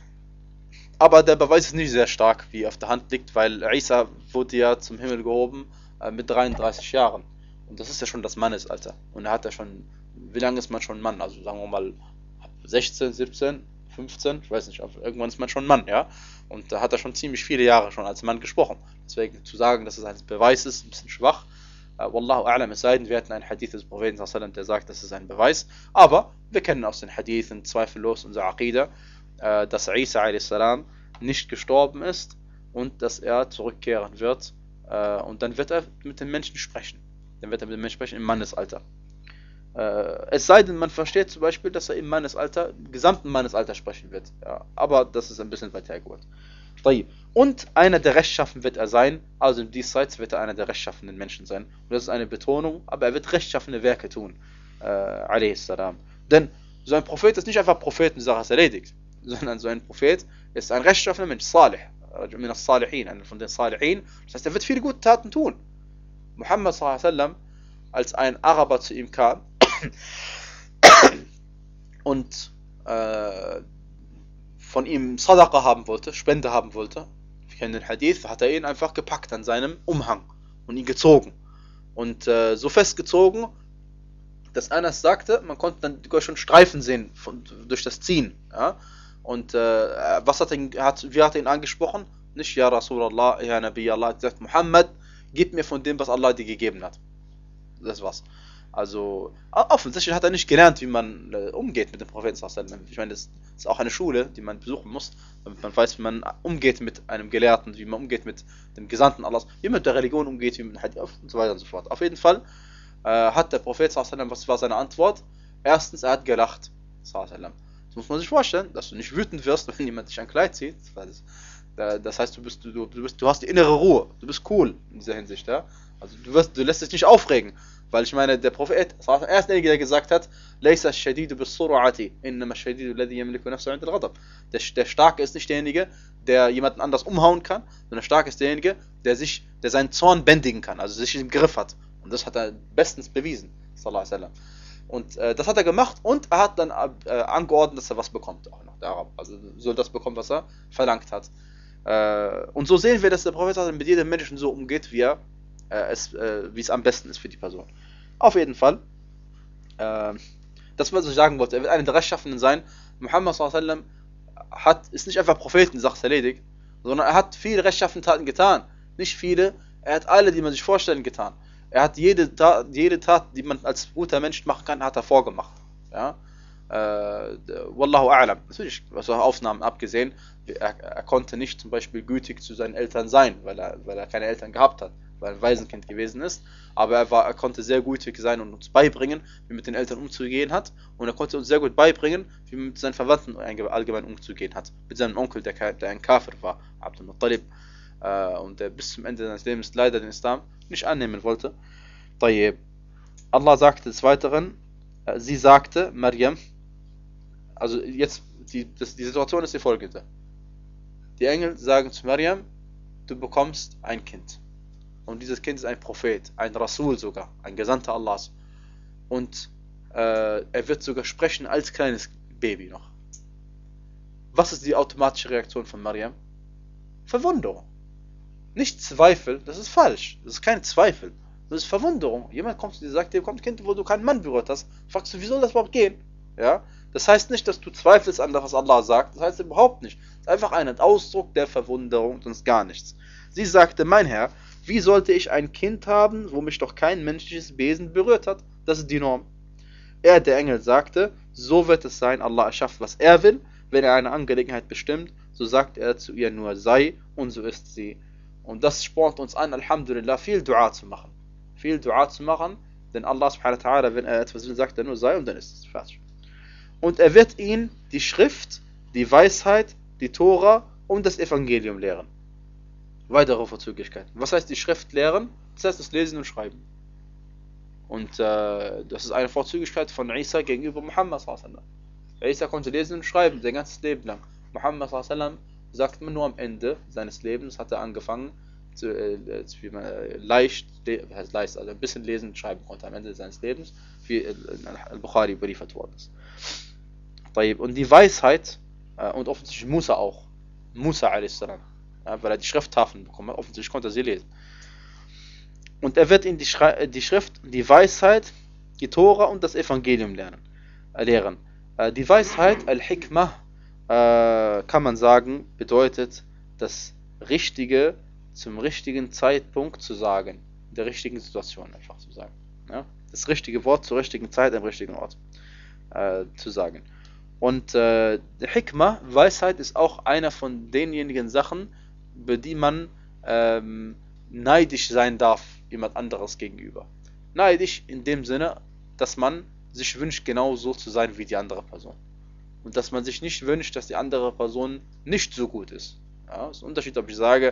Aber der Beweis ist nicht sehr stark, wie auf der Hand liegt, weil Isa wurde ja zum Himmel gehoben äh, mit dreiunddreißig Jahren. Und das ist ja schon das Mannesalter. Und er hat ja schon, wie lange ist man schon Mann? Also sagen wir mal sechzehn, siebzehn, fünfzehn, ich weiß nicht, aber irgendwann ist man schon Mann, ja. Und da hat er schon ziemlich viele Jahre schon als Mann gesprochen. Deswegen zu sagen, dass es ein Beweis ist, ein bisschen schwach. Uh, Wallahu a'lam, es sei denn, wir hatten einen Hadith des Propheten, der sagt, das ist ein Beweis. Aber wir kennen aus den Hadithen zweifellos unser Aqidah, uh, dass Isa a s. nicht gestorben ist und dass er zurückkehren wird. Uh, und dann wird er mit den Menschen sprechen. Dann wird er mit den Menschen sprechen im Mannesalter. Uh, es sei denn, man versteht zum Beispiel, dass er im Mannesalter, im gesamten Mannesalter sprechen wird. Ja, aber das ist ein bisschen weit hergeholt. Und einer der Rechtschaffen wird er sein, also im Diesseits wird er einer der rechtschaffenden Menschen sein. Und das ist eine Betonung, aber er wird rechtschaffene Werke tun. Äh, a.s. Denn so ein Prophet ist nicht einfach Prophet und Sache ist erledigt, sondern so ein Prophet ist ein rechtschaffener Mensch, Salih, min as-Salihin, einer von den Salihin. Das heißt, er wird viele gute Taten tun. Muhammad sallallahu alaihi wasallam, als ein Araber zu ihm kam und äh, von ihm Sadaqa haben wollte, Spende haben wollte, wir kennen den Hadith, hat er ihn einfach gepackt an seinem Umhang und ihn gezogen. Und äh, so festgezogen, dass Anas sagte, man konnte dann schon Streifen sehen von, durch das Ziehen. Ja? Und äh, was hat er, hat, wie hat er ihn angesprochen? Nicht, ja Rasulallah, ja Nabi Allah, hat gesagt, Muhammad, gib mir von dem, was Allah dir gegeben hat. Das war's. Also, offensichtlich hat er nicht gelernt, wie man äh, umgeht mit dem Propheten. Ich meine, das ist auch eine Schule, die man besuchen muss, damit man weiß, wie man umgeht mit einem Gelehrten, wie man umgeht mit dem Gesandten Allahs, wie man mit der Religion umgeht, wie man halt und so weiter und so fort. Auf jeden Fall äh, hat der Prophet, was war seine Antwort? Erstens, er hat gelacht. Das muss man sich vorstellen, dass du nicht wütend wirst, wenn jemand dich ein Kleid zieht. Das, das heißt, du bist, du, du bist, du hast die innere Ruhe, du bist cool in dieser Hinsicht, ja. Also du wirst, du lässt dich nicht aufregen. Weil ich meine, der Prophet, er war der Erste, der gesagt hat, Laysa ash-shadidu bis-sur'ati, innama ash-shadidu alladhi yamliku nafsahu 'inda al-ghadab. Der, der Starke ist nicht derjenige, der jemanden anders umhauen kann, sondern der Starke ist derjenige, der sich, der seinen Zorn bändigen kann, also sich im Griff hat. Und das hat er bestens bewiesen, sallallahu alaihi wasallam. Und äh, das hat er gemacht und er hat dann äh, angeordnet, dass er was bekommt, auch noch der Arab. Also soll das bekommen, was er verlangt hat. Äh, und so sehen wir, dass der Prophet mit jedem Menschen so umgeht, wie er Es, äh, wie es am besten ist für die Person. Auf jeden Fall. Äh, das, was ich sagen wollte, er wird einer der Rechtschaffenden sein. Muhammad sallallahu alaihi wasallam hat, ist nicht einfach Prophet, die Sache ist erledigt, sondern er hat viele rechtschaffende Taten getan. Nicht viele, er hat alle, die man sich vorstellen, getan. Er hat jede Tat, jede Tat, die man als guter Mensch machen kann, hat er vorgemacht. Ja? äh, Wallahu a'lam, natürlich, also Aufnahmen abgesehen, er, er konnte nicht zum Beispiel gütig zu seinen Eltern sein, weil er, weil er keine Eltern gehabt hat, weil er ein Waisenkind gewesen ist, aber er, war, er konnte sehr gütig sein und uns beibringen, wie mit den Eltern umzugehen hat, und er konnte uns sehr gut beibringen, wie man mit seinen Verwandten allgemein umzugehen hat, mit seinem Onkel, der, der ein Kafir war, Abdul Muttalib, äh, und der bis zum Ende seines Lebens leider den Islam nicht annehmen wollte. Tayyib. Allah sagte des Weiteren, äh, sie sagte, Maryam, also jetzt, die, das, die Situation ist die folgende. Die Engel sagen zu Maryam, du bekommst ein Kind. Und dieses Kind ist ein Prophet, ein Rasul sogar, ein Gesandter Allahs. Und äh, er wird sogar sprechen als kleines Baby noch. Was ist die automatische Reaktion von Maryam? Verwunderung. Nicht Zweifel, das ist falsch. Das ist kein Zweifel. Das ist Verwunderung. Jemand kommt zu dir und sagt, dir kommt ein Kind, wo du keinen Mann berührt hast. Fragst du, wie soll das überhaupt gehen? Ja? Das heißt nicht, dass du zweifelst an das, was Allah sagt. Das heißt überhaupt nicht. Das ist einfach ein Ausdruck der Verwunderung, sonst gar nichts. Sie sagte, mein Herr, wie sollte ich ein Kind haben, wo mich doch kein menschliches Wesen berührt hat? Das ist die Norm. Er, der Engel, sagte, so wird es sein, Allah erschafft, was er will. Wenn er eine Angelegenheit bestimmt, so sagt er zu ihr nur, sei, und so ist sie. Und das spornt uns an, Alhamdulillah, viel Dua zu machen. Viel Dua zu machen, denn Allah subhanahu wa ta'ala, wenn er etwas will, sagt er nur, sei, und dann ist es fertig. Und er wird ihn die Schrift, die Weisheit, die Tora und das Evangelium lehren. Weitere Vorzüglichkeiten. Was heißt die Schrift lehren? Das heißt das Lesen und Schreiben. Und äh, das ist eine Vorzüglichkeit von Isa gegenüber Muhammad sallallahu alaihi wasallam. Isa konnte lesen und schreiben, sein ganzes Leben lang. Muhammad sallallahu alaihi wasallam sagt man nur am Ende seines Lebens, hat er angefangen, zu, äh, zu, wie man, äh, leicht, heißt leicht, also ein bisschen lesen und schreiben konnte am Ende seines Lebens, wie äh, Al-Bukhari überliefert worden ist. Und die Weisheit, äh, und offensichtlich Musa auch, Musa a.s., ja, weil er die Schrifttafeln bekommen hat, offensichtlich konnte er sie lesen. Und er wird ihn die, Schre die Schrift, die Weisheit, die Tora und das Evangelium lernen, äh, lehren. Äh, die Weisheit, Al-Hikmah, äh, kann man sagen, bedeutet, das Richtige zum richtigen Zeitpunkt zu sagen, in der richtigen Situation einfach zu sagen. Ja? Das richtige Wort zur richtigen Zeit am richtigen Ort äh, zu sagen. Und äh, Hikmah, Weisheit, ist auch einer von denjenigen Sachen, über die man ähm, neidisch sein darf jemand anderes gegenüber. Neidisch in dem Sinne, dass man sich wünscht, genau so zu sein wie die andere Person. Und dass man sich nicht wünscht, dass die andere Person nicht so gut ist. Ja, das ist ein Unterschied, ob ich sage,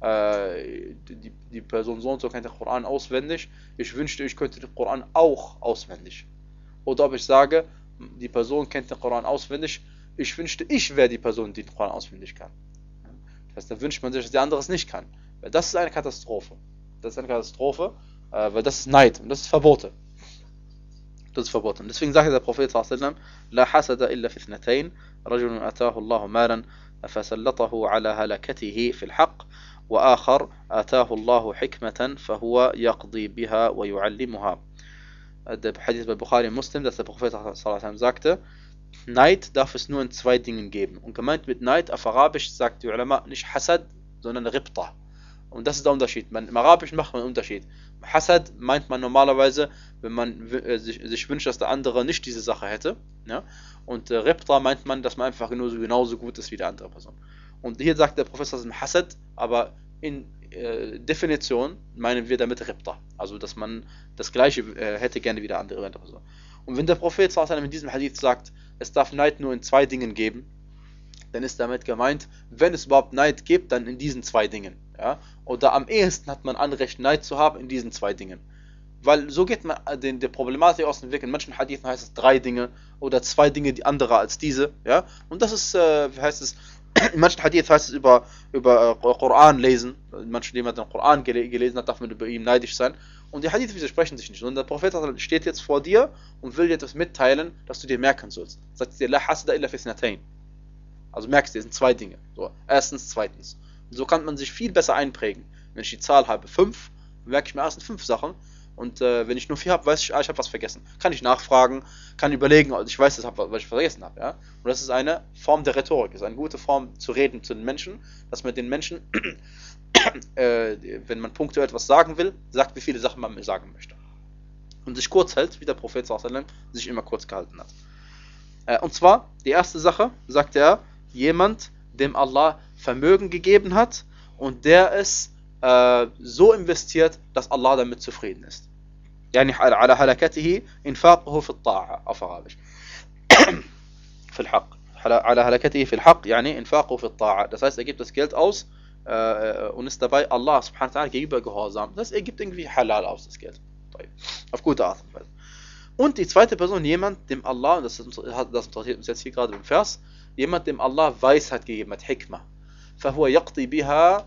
äh, die, die Person so und so kennt den Koran auswendig, ich wünschte, ich könnte den Koran auch auswendig. Oder ob ich sage, die Person kennt den Koran auswendig, ich wünschte, ich wäre die Person, die den Koran auswendig kann. Das heißt, da wünscht man sich, dass die andere es nicht kann. Weil das ist eine Katastrophe. Das ist eine Katastrophe, äh, weil das ist Neid und das ist verboten. Das ist verboten. Deswegen sagt der Prophet sallallahu alaihi wasallam, La hasada illa fi ithnatayn, rajulun atahu Allahu malan, fasallatahu ala halakatihi fil haqq, wa akhar atahu Allahu hikmatan, fahuwa yaqdi biha wa yu'allimuha. Der Hadith bei Bukhari und Muslim, dass der Prophet sallallahu alaihi wasallam sagte, Neid darf es nur in zwei Dingen geben. Und gemeint mit Neid, auf Arabisch sagt die Ulama nicht Hasad, sondern Ribta. Und das ist der Unterschied. Man, im Arabischen macht man einen Unterschied. Hasad meint man normalerweise, wenn man äh, sich, sich wünscht, dass der andere nicht diese Sache hätte. Ja? Und äh, Ribta meint man, dass man einfach genauso, genauso gut ist wie die andere Person. Und hier sagt der Prophet Hasad, aber in äh, Definition meinen wir damit Ribta. Also, dass man das Gleiche äh, hätte gerne wie der andere Person. Und wenn der Prophet in diesem Hadith sagt, es darf Neid nur in zwei Dingen geben, dann ist damit gemeint, wenn es überhaupt Neid gibt, dann in diesen zwei Dingen. Ja? Oder am ehesten hat man Anrecht, Neid zu haben in diesen zwei Dingen. Weil so geht man den, der Problematik aus dem Weg. In manchen Hadithen heißt es drei Dinge oder zwei Dinge, die andere als diese. Ja? Und das ist, äh, wie heißt es, in manchen Hadith heißt es über, über äh, Koran lesen. In manchen, jemand den Koran gele gelesen hat, darf man über ihn neidisch sein. Und die Hadith widersprechen sich nicht. Und der Prophet steht jetzt vor dir und will dir etwas mitteilen, dass du dir merken sollst. Sagt dir, La hasada illa fi ithnatayn. Also merkst du, es sind zwei Dinge. So, erstens, zweitens. Und so kann man sich viel besser einprägen. Wenn ich die Zahl habe, fünf, merke ich mir erstens fünf Sachen. Und äh, wenn ich nur vier habe, weiß ich, ah, ich habe was vergessen. Kann ich nachfragen, kann überlegen, also ich weiß, das, was ich vergessen habe. Ja? Und das ist eine Form der Rhetorik. Das ist eine gute Form zu reden zu den Menschen, dass man den Menschen, äh, wenn man punktuell etwas sagen will, sagt, wie viele Sachen man sagen möchte. Und sich kurz hält, wie der Prophet sallallahu alaihi wasallam sich immer kurz gehalten hat. Äh, und zwar, die erste Sache, sagt er, jemand, dem Allah Vermögen gegeben hat und der es äh, so investiert, dass Allah damit zufrieden ist. يعني على هلكته إنفاقه في الطاعة auf Arabisch. في الحق. على هلكته في الحق يعني إنفاقه في الطاعة. Das heißt, er gibt das Geld aus äh, und ist dabei Allah subhanahu wa ta'ala gegenüber gehorsam. Das heißt, er gibt irgendwie halal aus, das Geld. Auf gute Art und Weise. Und die zweite Person, jemand, dem Allah, das, das interessiert uns jetzt hier gerade im Vers, jemand, dem Allah Weisheit gegeben hat, Hikmah. فَهُوَ يَقْضِي بِهَا.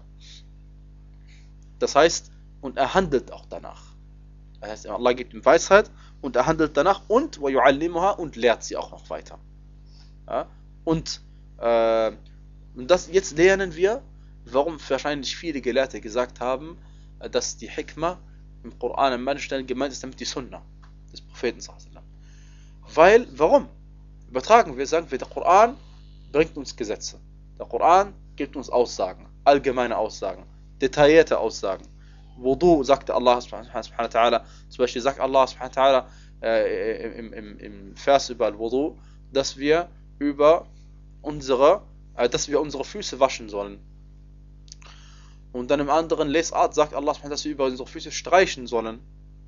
Das heißt, und er handelt auch danach. Das heißt, Allah gibt ihm Weisheit und er handelt danach und وَيُعَلِّمُهَا und lehrt sie auch noch weiter. Ja? Und, äh, und das, jetzt lernen wir, warum wahrscheinlich viele Gelehrte gesagt haben, dass die Hikmah im Koran an manchen Stellen gemeint ist damit die Sunna des Propheten. Weil, warum? Übertragen wir, sagen wir, der Koran bringt uns Gesetze. Der Koran gibt uns Aussagen, allgemeine Aussagen, detaillierte Aussagen. Wudu, sagte Allah subhanahu wa ta'ala, zum Beispiel sagt Allah subhanahu wa ta'ala äh, im, im, im Vers über Al-Wudu, dass wir über unsere, äh, dass wir unsere Füße waschen sollen. Und dann im anderen Lesart sagt Allah, dass wir über unsere Füße streichen sollen.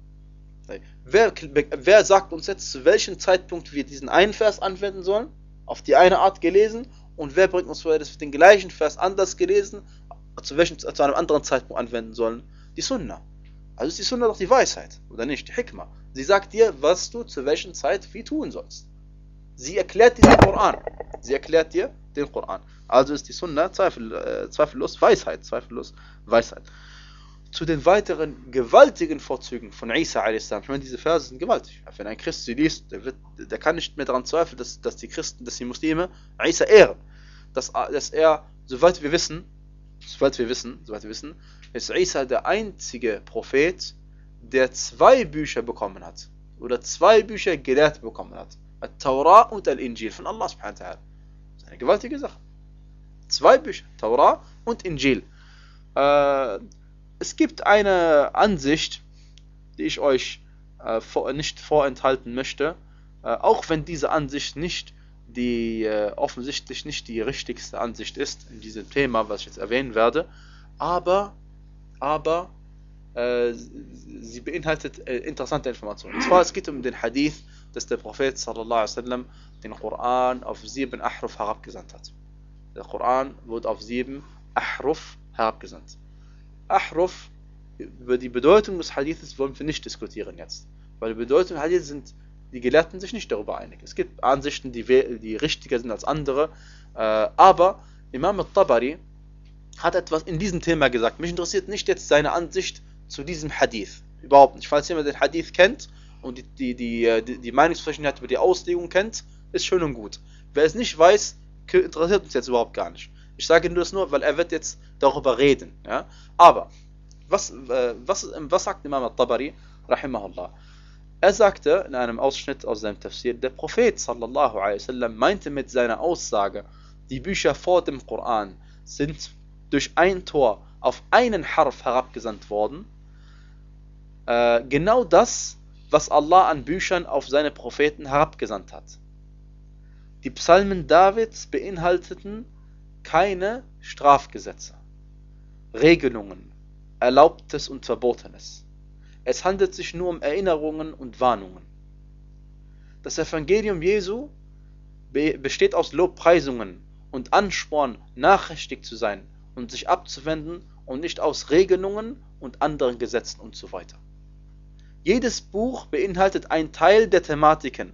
Wer, wer sagt uns jetzt, zu welchem Zeitpunkt wir diesen einen Vers anwenden sollen? Auf die eine Art gelesen. Und wer bringt uns vor, dass wir den gleichen Vers anders gelesen, zu, welchem, zu einem anderen Zeitpunkt anwenden sollen? Die Sunna. Also ist die Sunna doch die Weisheit, oder nicht? Die Hikmah. Sie sagt dir, was du zu welcher Zeit wie tun sollst. Sie erklärt dir den Koran. Sie erklärt dir den Koran. Also ist die Sunna zweifel, äh, zweifellos Weisheit. Zweifellos Weisheit. Zu den weiteren gewaltigen Vorzügen von Isa a s. Ich meine, diese Verse sind gewaltig. Wenn ein Christ sie liest, der, wird, der kann nicht mehr daran zweifeln, dass, dass die Christen, dass die Muslime Isa ehren. Dass, dass er, soweit wir wissen, soweit wir wissen, soweit wir wissen, ist Isa der einzige Prophet, der zwei Bücher bekommen hat. Oder zwei Bücher gelehrt bekommen hat. Al-Taura und Al-Injil von Allah subhanahu wa ta'ala. Das ist eine gewaltige Sache. Zwei Bücher, Taura und Injil. Äh, es gibt eine Ansicht, die ich euch äh, vor, nicht vorenthalten möchte, äh, auch wenn diese Ansicht nicht die äh, offensichtlich nicht die richtigste Ansicht ist in diesem Thema, was ich jetzt erwähnen werde, aber, aber äh, sie beinhaltet äh, interessante Informationen. Und zwar es geht um den Hadith, dass der Prophet sallallahu alaihi wasallam den Koran auf sieben Ahruf herabgesandt hat. Der Koran wurde auf sieben Ahruf herabgesandt. Ahruf, über die Bedeutung des Hadiths wollen wir nicht diskutieren jetzt, weil die Bedeutung des Hadiths sind die Gelehrten sich nicht darüber einig. Es gibt Ansichten, die, die richtiger sind als andere, äh, aber Imam al-Tabari hat etwas in diesem Thema gesagt. Mich interessiert nicht jetzt seine Ansicht zu diesem Hadith. Überhaupt nicht. Falls jemand den Hadith kennt und die, die, die, die, die Meinungsverschiedenheit über die Auslegung kennt, ist schön und gut. Wer es nicht weiß, interessiert uns jetzt überhaupt gar nicht. Ich sage nur das nur, weil er wird jetzt darüber reden. Ja? Aber, was, äh, was, was sagt Imam al-Tabari, rahimahullah? Er sagte in einem Ausschnitt aus seinem Tafsir, der Prophet sallallahu alaihi wasallam meinte mit seiner Aussage, die Bücher vor dem Koran sind durch ein Tor auf einen Harf herabgesandt worden, äh, genau das, was Allah an Büchern auf seine Propheten herabgesandt hat. Die Psalmen Davids beinhalteten keine Strafgesetze, Regelungen, Erlaubtes und Verbotenes. Es handelt sich nur um Erinnerungen und Warnungen. Das Evangelium Jesu be besteht aus Lobpreisungen und Ansporn, nachrichtig zu sein und sich abzuwenden und nicht aus Regelungen und anderen Gesetzen und so weiter. Jedes Buch beinhaltet einen Teil der Thematiken,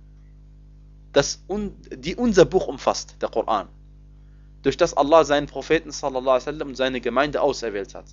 das un die unser Buch umfasst, der Koran, durch das Allah seinen Propheten sallallahu alaihi wasallam und seine Gemeinde auserwählt hat.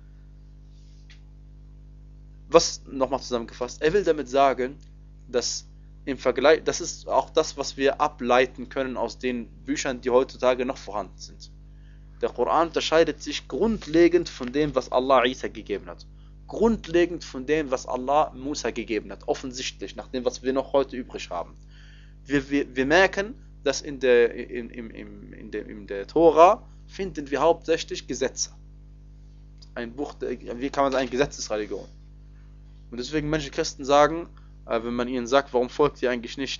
Was, nochmal zusammengefasst, er will damit sagen, dass im Vergleich, das ist auch das, was wir ableiten können aus den Büchern, die heutzutage noch vorhanden sind. Der Koran unterscheidet sich grundlegend von dem, was Allah Isa gegeben hat. Grundlegend von dem, was Allah Musa gegeben hat. Offensichtlich, nach dem, was wir noch heute übrig haben. Wir, wir, wir merken, dass in der, in, in, in, in, der, in der Tora finden wir hauptsächlich Gesetze. Ein Buch, wie kann man sagen, Gesetzesreligion. Und deswegen manche Christen sagen, äh, wenn man ihnen sagt, warum folgt ihr eigentlich nicht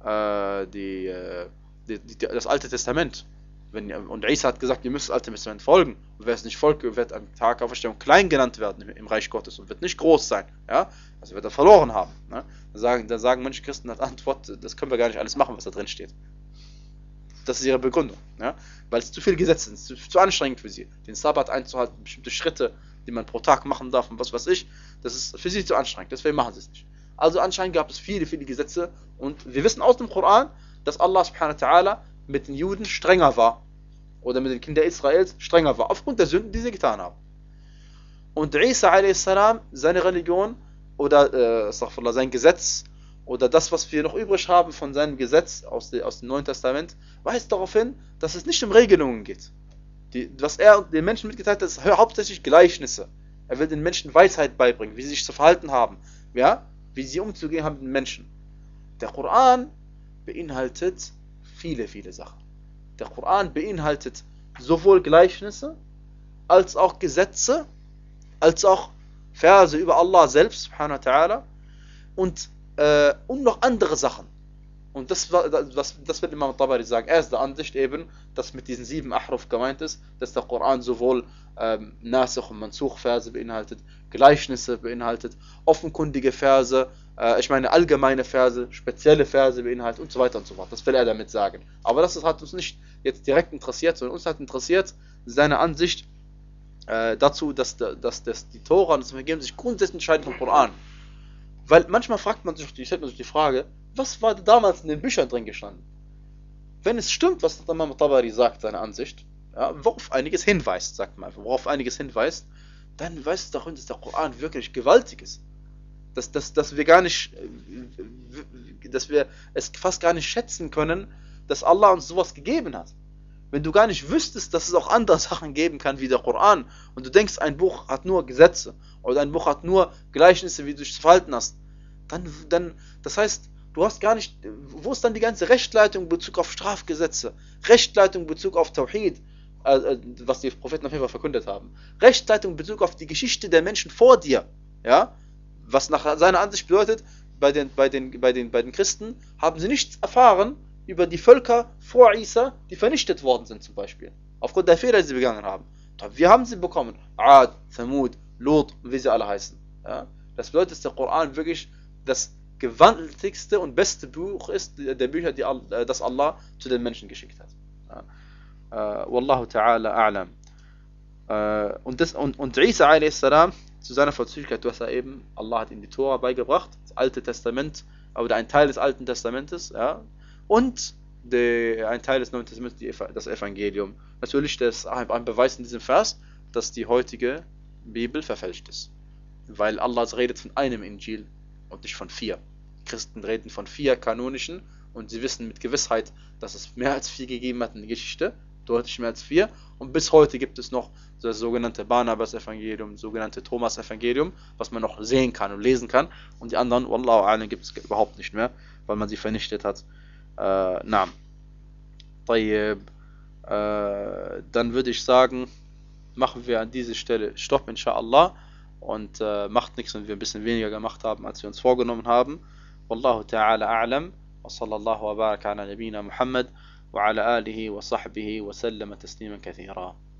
äh, die, äh, die, die, das Alte Testament. Wenn, und Isa hat gesagt, ihr müsst das Alte Testament folgen. Und wer es nicht folgt, wird am Tag der Auferstehung klein genannt werden im, im Reich Gottes und wird nicht groß sein. Ja? Also wird er verloren haben. Ne? Da sagen, da sagen manche Christen als Antwort, das können wir gar nicht alles machen, was da drin steht. Das ist ihre Begründung. Ja? Weil es zu viele Gesetze sind, es ist zu, zu anstrengend für sie. Den Sabbat einzuhalten, bestimmte Schritte, die man pro Tag machen darf und was weiß ich, das ist für sie zu anstrengend. Deswegen machen sie es nicht. Also anscheinend gab es viele, viele Gesetze und wir wissen aus dem Koran, dass Allah subhanahu wa ta'ala mit den Juden strenger war oder mit den Kindern Israels strenger war, aufgrund der Sünden, die sie getan haben. Und Isa a s. seine Religion oder äh, sein Gesetz oder das, was wir noch übrig haben von seinem Gesetz aus, de, aus dem Neuen Testament, weist darauf hin, dass es nicht um Regelungen geht. Die, was er den Menschen mitgeteilt hat, ist hauptsächlich Gleichnisse. Er will den Menschen Weisheit beibringen, wie sie sich zu verhalten haben, ja? Wie sie umzugehen haben mit den Menschen. Der Koran beinhaltet viele, viele Sachen. Der Koran beinhaltet sowohl Gleichnisse, als auch Gesetze, als auch Verse über Allah selbst, subhanahu wa ta'ala, und, äh, und noch andere Sachen. Und das, das, das wird Imam Tabari sagen. Er ist der Ansicht eben, dass mit diesen sieben Ahruf gemeint ist, dass der Koran sowohl ähm, Nasikh und Mansukh Verse beinhaltet, Gleichnisse beinhaltet, offenkundige Verse, äh, ich meine allgemeine Verse, spezielle Verse beinhaltet und so weiter und so fort. Das will er damit sagen. Aber das hat uns nicht jetzt direkt interessiert, sondern uns hat interessiert seine Ansicht äh, dazu, dass, dass, dass die Tora und das Evangelium sich grundsätzlich entscheiden vom Koran. Weil manchmal fragt man sich, stellt man sich die Frage, was war damals in den Büchern drin gestanden? Wenn es stimmt, was der Imam Tabari sagt, seine Ansicht, ja, worauf einiges hinweist, sagt man einfach, worauf einiges hinweist, dann weist es darin, dass der Koran wirklich gewaltig ist. Dass, dass, dass wir gar nicht, dass wir es fast gar nicht schätzen können, dass Allah uns sowas gegeben hat. Wenn du gar nicht wüsstest, dass es auch andere Sachen geben kann wie der Koran und du denkst, ein Buch hat nur Gesetze oder ein Buch hat nur Gleichnisse, wie du dich zu verhalten hast, dann, dann, das heißt, du hast gar nicht, wo ist dann die ganze Rechtleitung in Bezug auf Strafgesetze, Rechtleitung in Bezug auf Tawhid, äh, was die Propheten auf jeden Fall verkündet haben, Rechtleitung in Bezug auf die Geschichte der Menschen vor dir, ja, was nach seiner Ansicht bedeutet, bei den, bei den, bei den, bei den Christen haben sie nichts erfahren über die Völker vor Isa, die vernichtet worden sind zum Beispiel, aufgrund der Fehler, die sie begangen haben. Wir haben sie bekommen, Ad, Thamud, Lot und wie sie alle heißen. Ja? Das bedeutet, dass der Koran wirklich das gewaltigste und beste Buch ist, der Bücher, die, das Allah zu den Menschen geschickt hat. Ja? Uh, Wallahu ta'ala a'lam. Uh, und, das, und, und Isa a s. zu seiner Vorzüglichkeit, du hast ja eben, Allah hat ihm die Tora beigebracht, das Alte Testament, oder ein Teil des Alten Testamentes, ja, und die, ein Teil des Neuen Testaments, die, das Evangelium. Natürlich, das ist ein Beweis in diesem Vers, dass die heutige Bibel verfälscht ist. Weil Allah redet von einem Injil und nicht von vier. Die Christen reden von vier kanonischen und sie wissen mit Gewissheit, dass es mehr als vier gegeben hat in der Geschichte, deutlich mehr als vier. Und bis heute gibt es noch das sogenannte Barnabas-Evangelium, das sogenannte Thomas-Evangelium, was man noch sehen kann und lesen kann. Und die anderen, Wallahu a'lam, gibt es überhaupt nicht mehr, weil man sie vernichtet hat. Äh, na. Tayyib. Äh, dann würde ich sagen, machen wir an dieser Stelle Stopp, inshallah. Und äh, macht nichts, wenn wir ein bisschen weniger gemacht haben, als wir uns vorgenommen haben. Wallahu ta'ala a'lam. Wa sallallahu wa baraka ala nabina Muhammad wa ala alihi wa sahbihi wa sallama tasliman kathira.